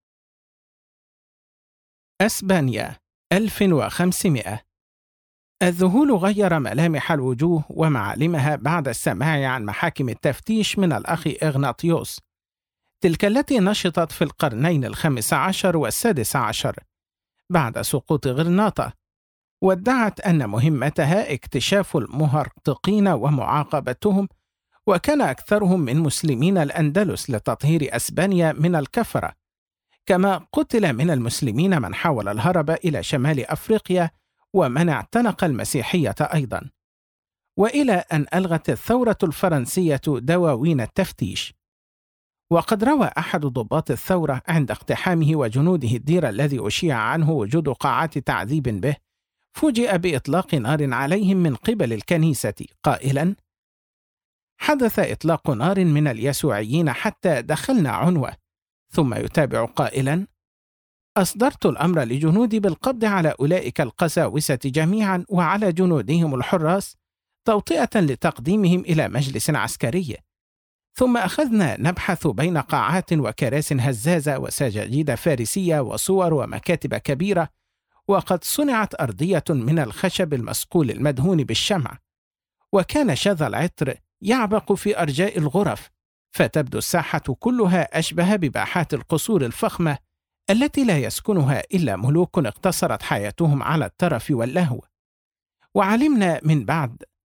أسبانيا 1500. الذهول غير ملامح الوجوه ومعالمها بعد السماع عن محاكم التفتيش من الأخ إغناطيوس، تلك التي نشطت في القرنين ال15 وال16 بعد سقوط غرناطة، وادعت أن مهمتها اكتشاف المهرطقين ومعاقبتهم، وكان أكثرهم من مسلمين الأندلس لتطهير أسبانيا من الكفرة، كما قتل من المسلمين من حاول الهرب إلى شمال أفريقيا ومن اعتنق المسيحية أيضا، وإلى أن ألغت الثورة الفرنسية دواوين التفتيش. وقد روى أحد ضباط الثورة عند اقتحامه وجنوده الدير الذي أشيع عنه وجود قاعات تعذيب به، فوجئ بإطلاق نار عليهم من قبل الكنيسة قائلا: حدث إطلاق نار من اليسوعيين حتى دخلنا عنوة. ثم يتابع قائلا: أصدرت الأمر لجنودي بالقبض على أولئك القساوسة جميعا وعلى جنودهم الحراس توطئة لتقديمهم إلى مجلس عسكري. ثم أخذنا نبحث بين قاعات وكراس هزازة وسجاجيد فارسية وصور ومكاتب كبيرة، وقد صنعت أرضية من الخشب المصقول المدهون بالشمع، وكان شذا العطر يعبق في أرجاء الغرف، فتبدو الساحة كلها أشبه بباحات القصور الفخمة التي لا يسكنها إلا ملوك اقتصرت حياتهم على الترف واللهو. وعلمنا من بعد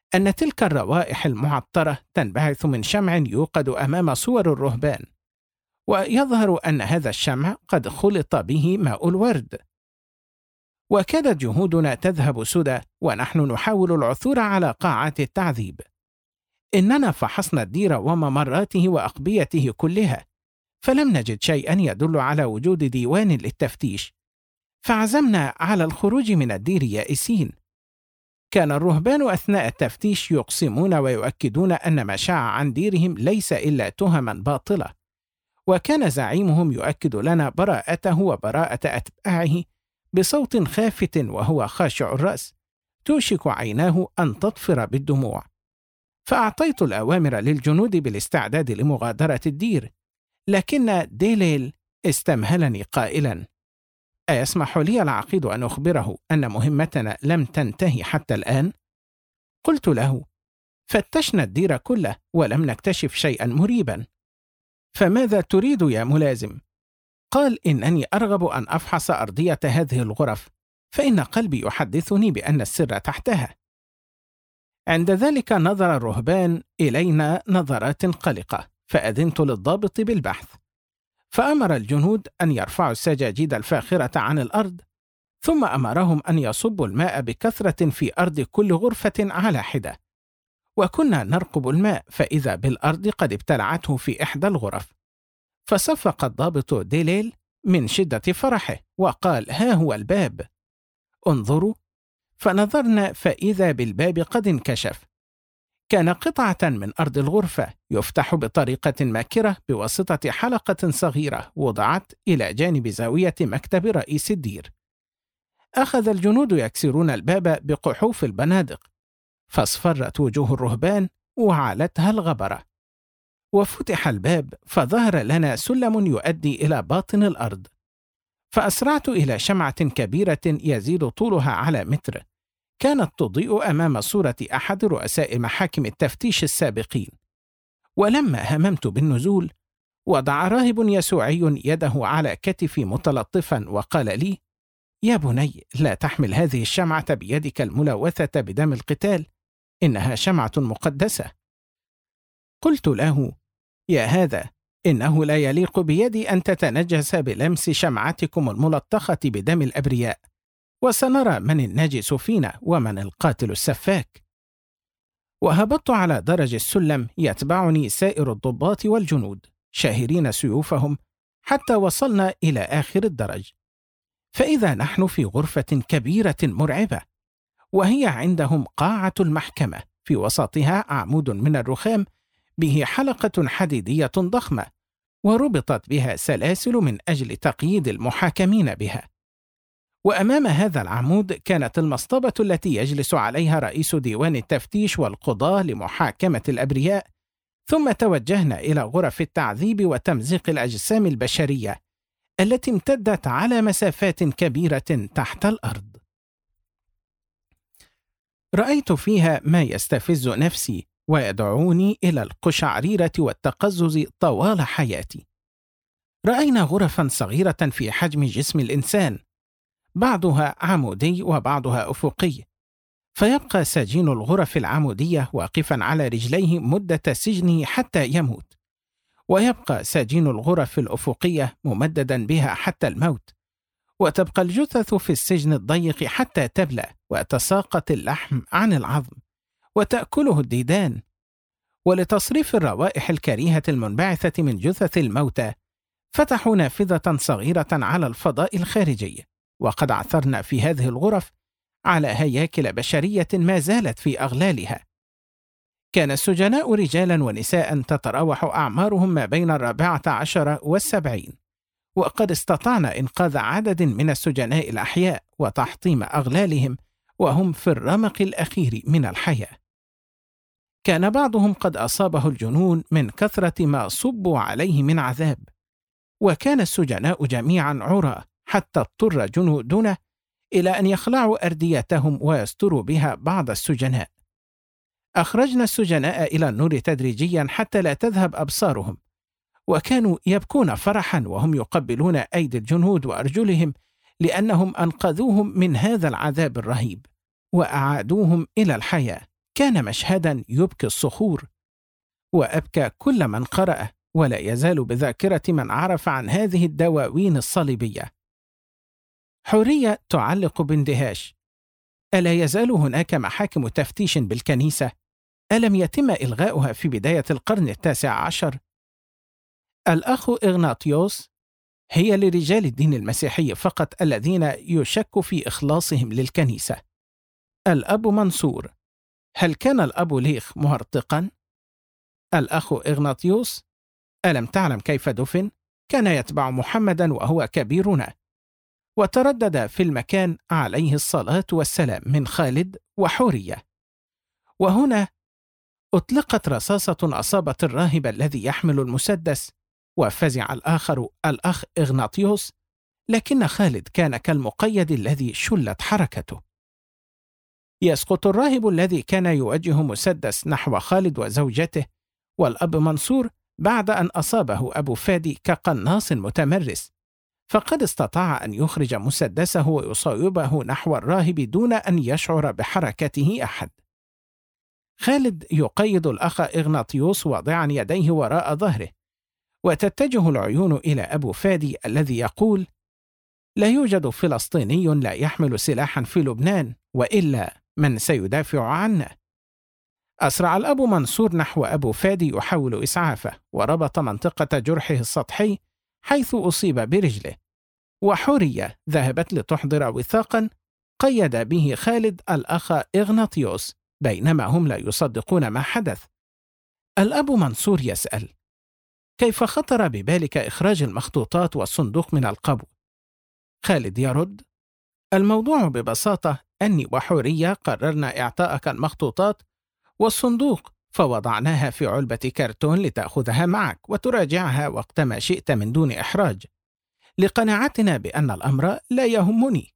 أن تلك الروائح المعطرة تنبعث من شمع يوقد أمام صور الرهبان، ويظهر أن هذا الشمع قد خلط به ماء الورد. وكادت جهودنا تذهب سدى ونحن نحاول العثور على قاعات التعذيب. إننا فحصنا الدير وممراته وأقبيته كلها، فلم نجد شيئا يدل على وجود ديوان للتفتيش، فعزمنا على الخروج من الدير يائسين. كان الرهبان أثناء التفتيش يقسمون ويؤكدون أن ما شاع عن ديرهم ليس إلا تهما باطلة، وكان زعيمهم يؤكد لنا براءته وبراءة أتباعه بصوت خافت وهو خاشع الرأس توشك عيناه أن تطفر بالدموع. فأعطيت الأوامر للجنود بالاستعداد لمغادرة الدير، لكن ديليل استمهلني قائلا: أيسمح لي العقيد أن أخبره أن مهمتنا لم تنتهي حتى الآن؟ قلت له: فتشنا الدير كله ولم نكتشف شيئا مريبا. فماذا تريد يا ملازم؟ قال: إنني أرغب أن أفحص أرضية هذه الغرف، فإن قلبي يحدثني بأن السر تحتها. عند ذلك نظر الرهبان إلينا نظرات قلقة، فأذنت للضابط بالبحث، فأمر الجنود أن يرفعوا السجاجيد الفاخرة عن الأرض، ثم أمرهم أن يصبوا الماء بكثرة في أرض كل غرفة على حدة. وكنا نرقب الماء، فإذا بالأرض قد ابتلعته في إحدى الغرف، فصفق الضابط ديليل من شدة فرحه وقال: ها هو الباب، انظروا. فنظرنا فإذا بالباب قد انكشف. كان قطعة من أرض الغرفة يفتح بطريقة ماكرة بواسطة حلقة صغيرة وضعت إلى جانب زاوية مكتب رئيس الدير. أخذ الجنود يكسرون الباب بقحوف البنادق، فاصفرت وجوه الرهبان وعالتها الغبرة، وفتح الباب فظهر لنا سلم يؤدي إلى باطن الأرض. فأسرعت إلى شمعة كبيرة يزيد طولها على متر، كانت تضيء أمام صورة أحد رؤساء محاكم التفتيش السابقين. ولما هممت بالنزول، وضع راهب يسوعي يده على كتفي متلطفا وقال لي: يا بني، لا تحمل هذه الشمعة بيدك الملوثة بدم القتال، إنها شمعة مقدسة. قلت له: يا هذا، إنه لا يليق بيدي أن تتنجس بلمس شمعتكم الملطخة بدم الأبرياء، وسنرى من الناجس فينا ومن القاتل السفاك. وهبطت على درج السلم يتبعني سائر الضباط والجنود شاهرين سيوفهم حتى وصلنا إلى آخر الدرج، فإذا نحن في غرفة كبيرة مرعبة، وهي عندهم قاعة المحكمة، في وسطها عمود من الرخام به حلقة حديدية ضخمة، وربطت بها سلاسل من أجل تقييد المحاكمين بها. وأمام هذا العمود كانت المصطبة التي يجلس عليها رئيس ديوان التفتيش والقضاة لمحاكمة الأبرياء. ثم توجهنا إلى غرف التعذيب وتمزيق الأجسام البشرية التي امتدت على مسافات كبيرة تحت الأرض. رأيت فيها ما يستفز نفسي ويدعوني إلى القشعريرة والتقزز طوال حياتي. رأينا غرفا صغيرة في حجم جسم الإنسان، بعضها عمودي وبعضها أفقي، فيبقى سجين الغرف العمودية واقفا على رجليه مدة سجنه حتى يموت، ويبقى سجين الغرف الأفقية ممددا بها حتى الموت، وتبقى الجثث في السجن الضيق حتى تبلى ويتساقط اللحم عن العظم وتأكله الديدان. ولتصريف الروائح الكريهة المنبعثة من جثث الموتى فتحوا نافذة صغيرة على الفضاء الخارجي، وقد عثرنا في هذه الغرف على هياكل بشرية ما زالت في أغلالها. كان السجناء رجالا ونساء تتراوح أعمارهم ما بين 14 و70، وقد استطعنا إنقاذ عدد من السجناء الأحياء وتحطيم أغلالهم وهم في الرمق الأخير من الحياة. كان بعضهم قد أصابه الجنون من كثرة ما صبوا عليه من عذاب، وكان السجناء جميعا عرى، حتى اضطر جنودنا إلى أن يخلعوا أرديتهم ويستروا بها بعض السجناء. أخرجنا السجناء إلى النور تدريجيا حتى لا تذهب أبصارهم، وكانوا يبكون فرحا وهم يقبلون أيدي الجنود وأرجلهم لأنهم أنقذوهم من هذا العذاب الرهيب وأعادوهم إلى الحياة كان مشهدا يبكي الصخور، وأبكى كل من قرأه، ولا يزال بذاكرة من عرف عن هذه الدواوين الصليبية. حورية تعلق باندهاش: ألا يزال هناك محاكم تفتيش بالكنيسة؟ ألم يتم إلغاؤها في بداية القرن 19؟ الأخ إغناطيوس: هي لرجال الدين المسيحي فقط الذين يشك في إخلاصهم للكنيسة. الأب منصور: هل كان الأب ليخ مهرطقا؟ الأخ إغناطيوس: ألم تعلم كيف دفن؟ كان يتبع محمدا وهو كبيرنا. وتردد في المكان عليه الصلاة والسلام من خالد وحورية. وهنا أطلقت رصاصة أصابت الراهب الذي يحمل المسدس، وفزع الآخر الأخ إغناطيوس، لكن خالد كان كالمقيد الذي شلت حركته. يسقط الراهب الذي كان يوجه مسدس نحو خالد وزوجته والأب منصور بعد أن أصابه أبو فادي كقناص متمرس، فقد استطاع أن يخرج مسدسه ويصوبه نحو الراهب دون أن يشعر بحركته أحد. خالد يقيد الأخ إغناطيوس واضعا يديه وراء ظهره، وتتجه العيون إلى أبو فادي الذي يقول: لا يوجد فلسطيني لا يحمل سلاحا في لبنان، وإلا من سيدافع عنا؟ أسرع الأب منصور نحو أبو فادي يحاول إسعافه، وربط منطقة جرحه السطحي حيث أصيب برجله. وحورية ذهبت لتحضر وثاقا قيد به خالد الأخ إغناطيوس، بينما هم لا يصدقون ما حدث. الأب منصور يسأل: كيف خطر ببالك إخراج المخطوطات والصندوق من القبو؟ خالد يرد: الموضوع ببساطة أني وحورية قررنا إعطاءك المخطوطات والصندوق، فوضعناها في علبة كرتون لتأخذها معك وتراجعها وقتما شئت من دون إحراج، لقناعتنا بأن الأمر لا يهمني.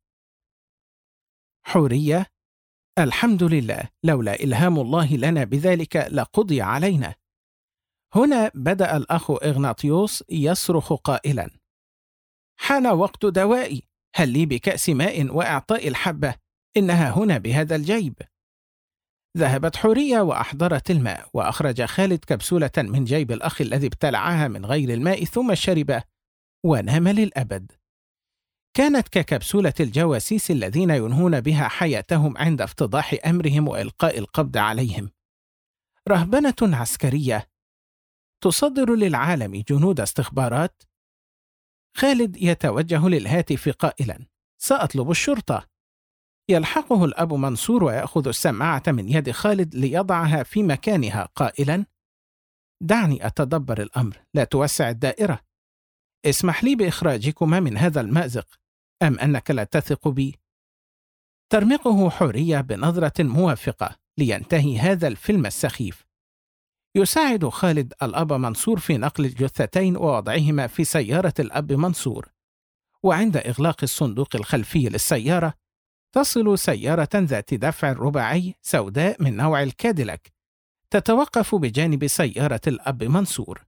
حورية: الحمد لله، لولا إلهام الله لنا بذلك لقضي علينا. هنا بدأ الأخ إغناطيوس يصرخ قائلا: حان وقت دوائي، هل لي بكأس ماء وإعطاء الحبة؟ إنها هنا بهذا الجيب. ذهبت حورية وأحضرت الماء، وأخرج خالد كبسولة من جيب الأخ الذي ابتلعها من غير الماء ثم شرب ونام للأبد. كانت ككبسولة الجواسيس الذين ينهون بها حياتهم عند افتضاح أمرهم وإلقاء القبض عليهم. رهبنة عسكرية تصدر للعالم جنود استخبارات. خالد يتوجه للهاتف قائلا: سأطلب الشرطة. يلحقه الأب منصور ويأخذ السماعة من يد خالد ليضعها في مكانها قائلا: دعني أتدبر الأمر، لا توسع الدائرة. اسمح لي بإخراجكما من هذا المأزق، أم أنك لا تثق بي؟ ترمقه حورية بنظرة موافقة لينتهي هذا الفيلم السخيف. يساعد خالد الأب منصور في نقل الجثتين ووضعهما في سيارة الأب منصور، وعند إغلاق الصندوق الخلفي للسيارة تصل سيارة ذات دفع رباعي سوداء من نوع الكاديلاك تتوقف بجانب سيارة الأب منصور.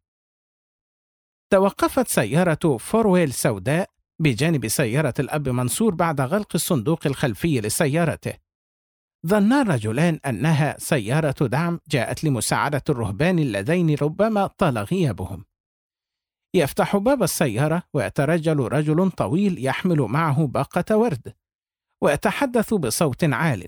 توقفت سيارة فورويل سوداء بجانب سيارة الأب منصور بعد غلق الصندوق الخلفي لسيارته. ظنا الرجلان أنها سيارة دعم جاءت لمساعدة الرهبان اللذين ربما طال غيابهم. يفتح باب السيارة ويترجل رجل طويل يحمل معه باقة ورد، ويتحدث بصوت عال: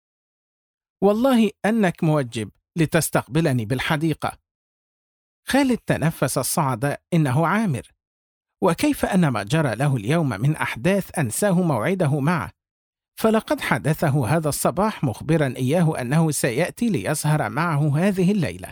والله أنك موجب لتستقبلني بالحديقة. خالد تنفس الصعد: إنه عامر، وكيف أن ما جرى له اليوم من أحداث أنساه موعده معه، فلقد حدثه هذا الصباح مخبرا إياه أنه سيأتي ليسهر معه هذه الليلة.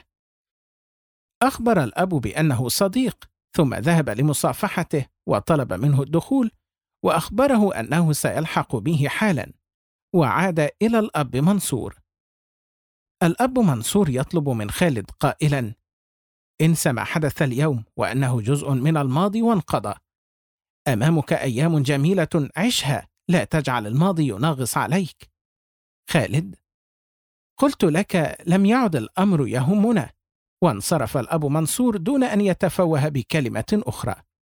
أخبر الأب بأنه صديق، ثم ذهب لمصافحته وطلب منه الدخول، وأخبره أنه سيلحق به حالا، وعاد إلى الأب منصور. الأب منصور يطلب من خالد قائلا: انس ما حدث اليوم وأنه جزء من الماضي وانقضى. أمامك أيام جميلة عشها، لا تجعل الماضي يناغص عليك. خالد: قلت لك لم يعد الأمر يهمنا. وانصرف الأب منصور دون أن يتفوه بكلمة أخرى.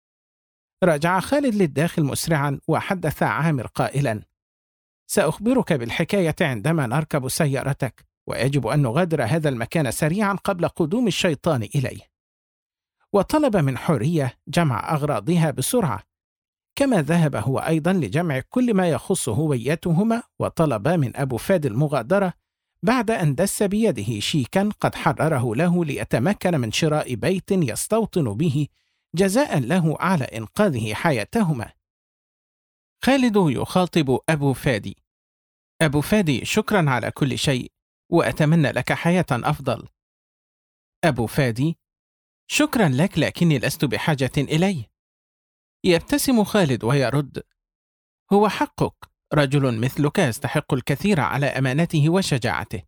رجع خالد للداخل مسرعا وحدث عامر قائلا: سأخبرك بالحكاية عندما نركب سيارتك، ويجب أن نغادر هذا المكان سريعا قبل قدوم الشيطان إليه. وطلب من حورية جمع أغراضها بسرعة، كما ذهب هو أيضا لجمع كل ما يخص هويتهما، وطلب من أبو فادي المغادرة بعد أن دس بيده شيكا قد حرره له ليتمكن من شراء بيت يستوطن به جزاء له على إنقاذه حياتهما. خالد يخاطب أبو فادي: أبو فادي، شكرا على كل شيء، وأتمنى لك حياة أفضل. أبو فادي: شكرا لك، لكني لست بحاجة إليه. يبتسم خالد ويرد: هو حقك، رجل مثلك يستحق الكثير على أمانته وشجاعته.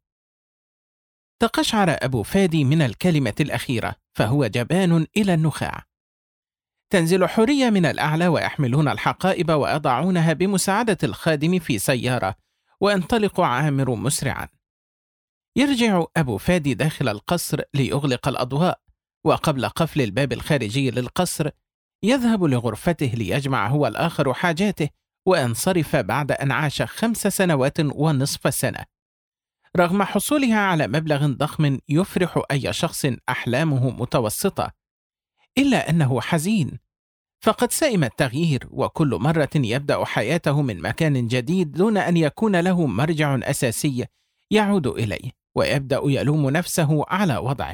تقشعر أبو فادي من الكلمة الأخيرة، فهو جبان إلى النخاع. تنزل حورية من الأعلى ويحملون الحقائب ويضعونها بمساعدة الخادم في سيارة، وينطلق عامر مسرعا. يرجع أبو فادي داخل القصر ليغلق الأضواء، وقبل قفل الباب الخارجي للقصر يذهب لغرفته ليجمع هو الآخر حاجاته وينصرف بعد أن عاش 5 سنوات ونصف سنة. رغم حصولها على مبلغ ضخم يفرح أي شخص أحلامه متوسطة، إلا أنه حزين، فقد سئم التغيير، وكل مرة يبدأ حياته من مكان جديد دون أن يكون له مرجع أساسي يعود إليه، ويبدأ يلوم نفسه على وضعه.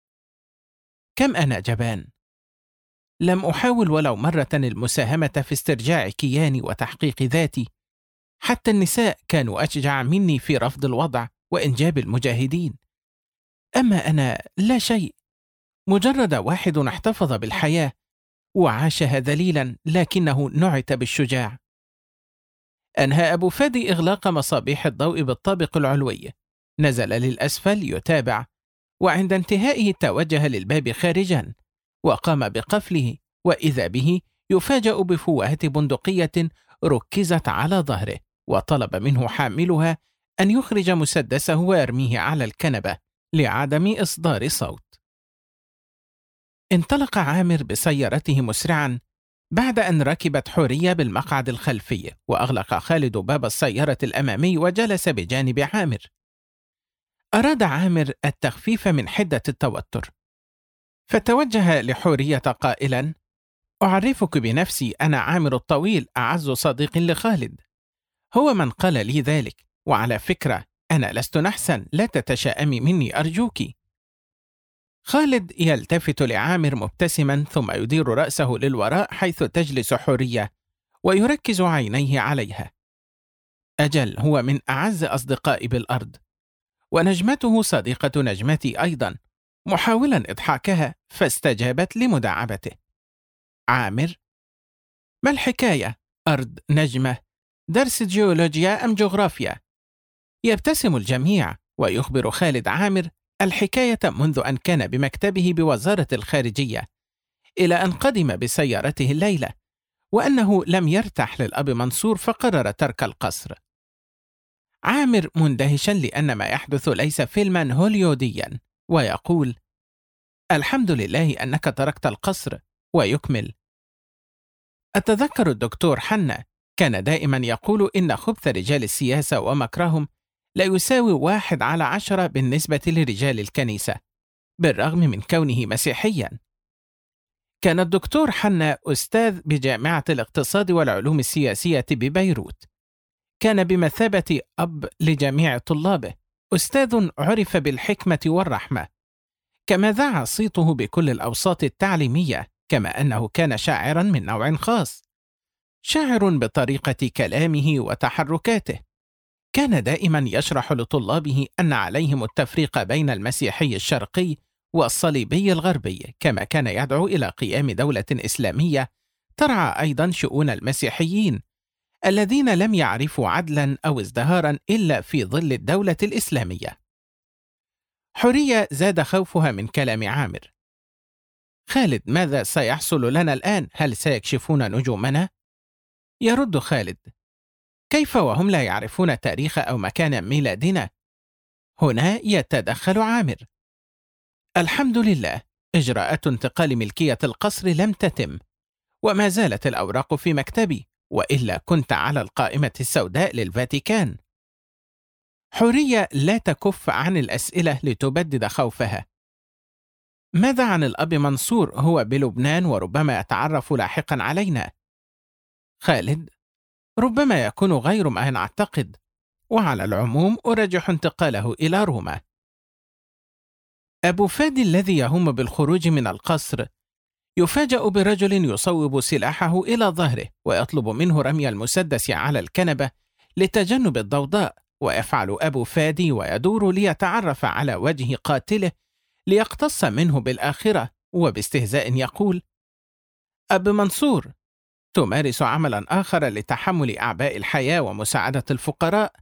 كم أنا جبان! لم أحاول ولو مرة المساهمة في استرجاع كياني وتحقيق ذاتي. حتى النساء كانوا أشجع مني في رفض الوضع وإنجاب المجاهدين. أما أنا لا شيء، مجرد واحد احتفظ بالحياة وعاشها ذليلا لكنه نعت بالشجاع. أنهى أبو فادي إغلاق مصابيح الضوء بالطابق العلوي، نزل للأسفل يتابع، وعند انتهائه توجه للباب خارجا وقام بقفله، وإذا به يفاجأ بفوهة بندقية ركزت على ظهره، وطلب منه حاملها أن يخرج مسدسه ويرميه على الكنبة لعدم إصدار صوت. انطلق عامر بسيارته مسرعا بعد أن ركبت حورية بالمقعد الخلفي، وأغلق خالد باب السيارة الأمامي وجلس بجانب عامر. أراد عامر التخفيف من حدة التوتر، فتوجه لحورية قائلا: أعرفك بنفسي، أنا عامر الطويل، أعز صديق لخالد، هو من قال لي ذلك، وعلى فكرة أنا لست نحسا، لا تتشائمي مني أرجوك. خالد يلتفت لعامر مبتسما، ثم يدير رأسه للوراء حيث تجلس حورية، ويركز عينيه عليها. أجل، هو من أعز أصدقائي بالأرض، ونجمته صديقة نجمتي أيضا، محاولا إضحاكها، فاستجابت لمداعبته. عامر: ما الحكاية؟ أرض، نجمة، درس جيولوجيا أم جغرافيا؟ يبتسم الجميع، ويخبر خالد عامر الحكاية منذ أن كان بمكتبه بوزارة الخارجية إلى أن قدم بسيارته الليلة، وأنه لم يرتاح للأب منصور فقرر ترك القصر. عامر مندهشا لأن ما يحدث ليس فيلما هوليوديا، ويقول: الحمد لله أنك تركت القصر. ويكمل: أتذكر الدكتور حنا كان دائما يقول إن خبث رجال السياسة ومكرهم لا يساوي 1/10 بالنسبة لرجال الكنيسة، بالرغم من كونه مسيحيا. كان الدكتور حنا أستاذ بجامعة الاقتصاد والعلوم السياسية ببيروت، كان بمثابة أب لجميع طلابه، أستاذ عرف بالحكمة والرحمة، كما ذاع صيته بكل الأوساط التعليمية، كما أنه كان شاعرا من نوع خاص، شاعر بطريقة كلامه وتحركاته. كان دائما يشرح لطلابه أن عليهم التفريق بين المسيحي الشرقي والصليبي الغربي، كما كان يدعو إلى قيام دولة إسلامية ترعى أيضا شؤون المسيحيين الذين لم يعرفوا عدلا أو ازدهارا إلا في ظل الدولة الإسلامية. حورية زاد خوفها من كلام عامر. خالد، ماذا سيحصل لنا الآن؟ هل سيكشفون نجومنا؟ يرد خالد: كيف وهم لا يعرفون تاريخ أو مكان ميلادنا؟ هنا يتدخل عامر: الحمد لله، إجراءات انتقال ملكية القصر لم تتم، وما زالت الأوراق في مكتبي، وإلا كنت على القائمة السوداء للفاتيكان. حورية لا تكف عن الأسئلة لتبدد خوفها. ماذا عن الأب منصور؟ هو بلبنان وربما يتعرف لاحقا علينا. خالد: ربما يكون غير ما نعتقد، وعلى العموم أرجح انتقاله إلى روما. أبو فادي الذي يهم بالخروج من القصر يفاجأ برجل يصوب سلاحه إلى ظهره ويطلب منه رمي المسدس على الكنبة لتجنب الضوضاء، ويفعل أبو فادي ويدور ليتعرف على وجه قاتله ليقتص منه بالآخرة، وباستهزاء يقول: أب منصور، تمارس عملا آخر لتحمل أعباء الحياة ومساعدة الفقراء.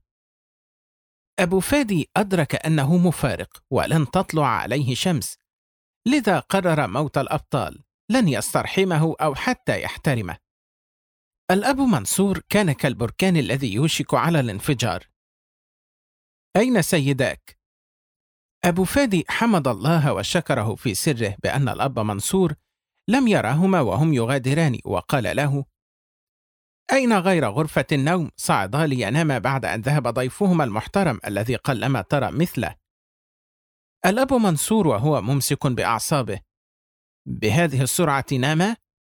أبو فادي أدرك أنه مفارق ولن تطلع عليه شمس، لذا قرر موت الأبطال، لن يسترحمه أو حتى يحترمه. الأب منصور كان كالبركان الذي يوشك على الانفجار. أين سيداك؟ أبو فادي حمد الله وشكره في سره بأن الأب منصور لم يرهما وهم يغادران، وقال له: أين غير غرفة النوم؟ صعدا ليناما بعد أن ذهب ضيفهما المحترم الذي قلما ترى مثله. الأب منصور وهو ممسك بأعصابه: بهذه السرعة ناما؟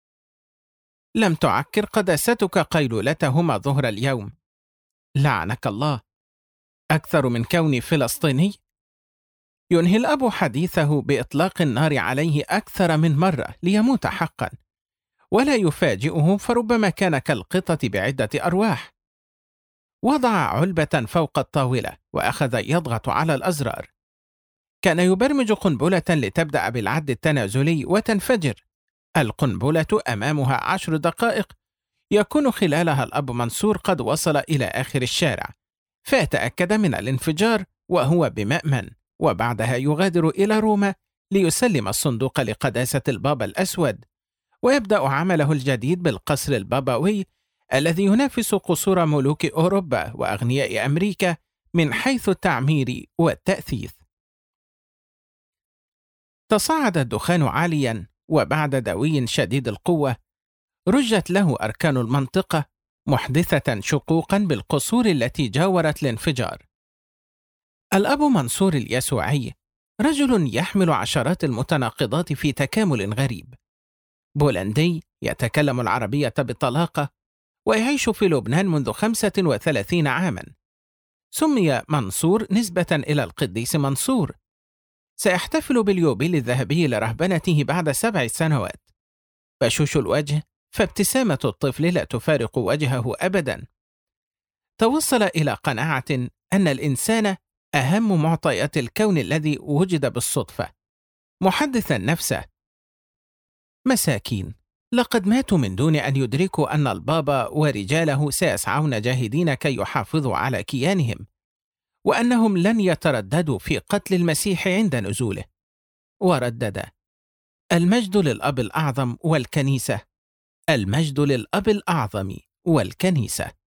لم تعكر قداستك قيلولتهما ظهر اليوم. لعنك الله، أكثر من كوني فلسطيني؟ ينهي الأب حديثه بإطلاق النار عليه أكثر من مرة ليموت حقا، ولا يفاجئه فربما كان كالقطة بعدة أرواح. وضع علبة فوق الطاولة وأخذ يضغط على الأزرار. كان يبرمج قنبلة لتبدأ بالعد التنازلي وتنفجر. القنبلة أمامها 10 دقائق يكون خلالها الأب منصور قد وصل إلى آخر الشارع، فيتأكد من الانفجار وهو بمأمن، وبعدها يغادر إلى روما ليسلم الصندوق لقداسة البابا الأسود، ويبدأ عمله الجديد بالقصر البابوي الذي ينافس قصور ملوك أوروبا وأغنياء أمريكا من حيث التعمير والتأثيث. تصاعد الدخان عاليا، وبعد دوي شديد القوة رجت له أركان المنطقة، محدثة شقوقا بالقصور التي جاورت الانفجار. الأب منصور اليسوعي رجل يحمل عشرات المتناقضات في تكامل غريب. بولندي يتكلم العربية بطلاقة ويعيش في لبنان منذ 35 عاما. سمي منصور نسبة إلى القديس منصور. سيحتفل باليوبيل الذهبي لرهبنته بعد 7 سنوات. بشوش الوجه، فابتسامة الطفل لا تفارق وجهه أبدا. توصل إلى قناعة أن الإنسان أهم معطيات الكون الذي وجد بالصدفة، محدثا نفسه: مساكين، لقد ماتوا من دون أن يدركوا أن البابا ورجاله سيسعون جاهدين كي يحافظوا على كيانهم، وأنهم لن يترددوا في قتل المسيح عند نزوله. وردد: المجد للأب الأعظم والكنيسة، المجد للأب الأعظم والكنيسة.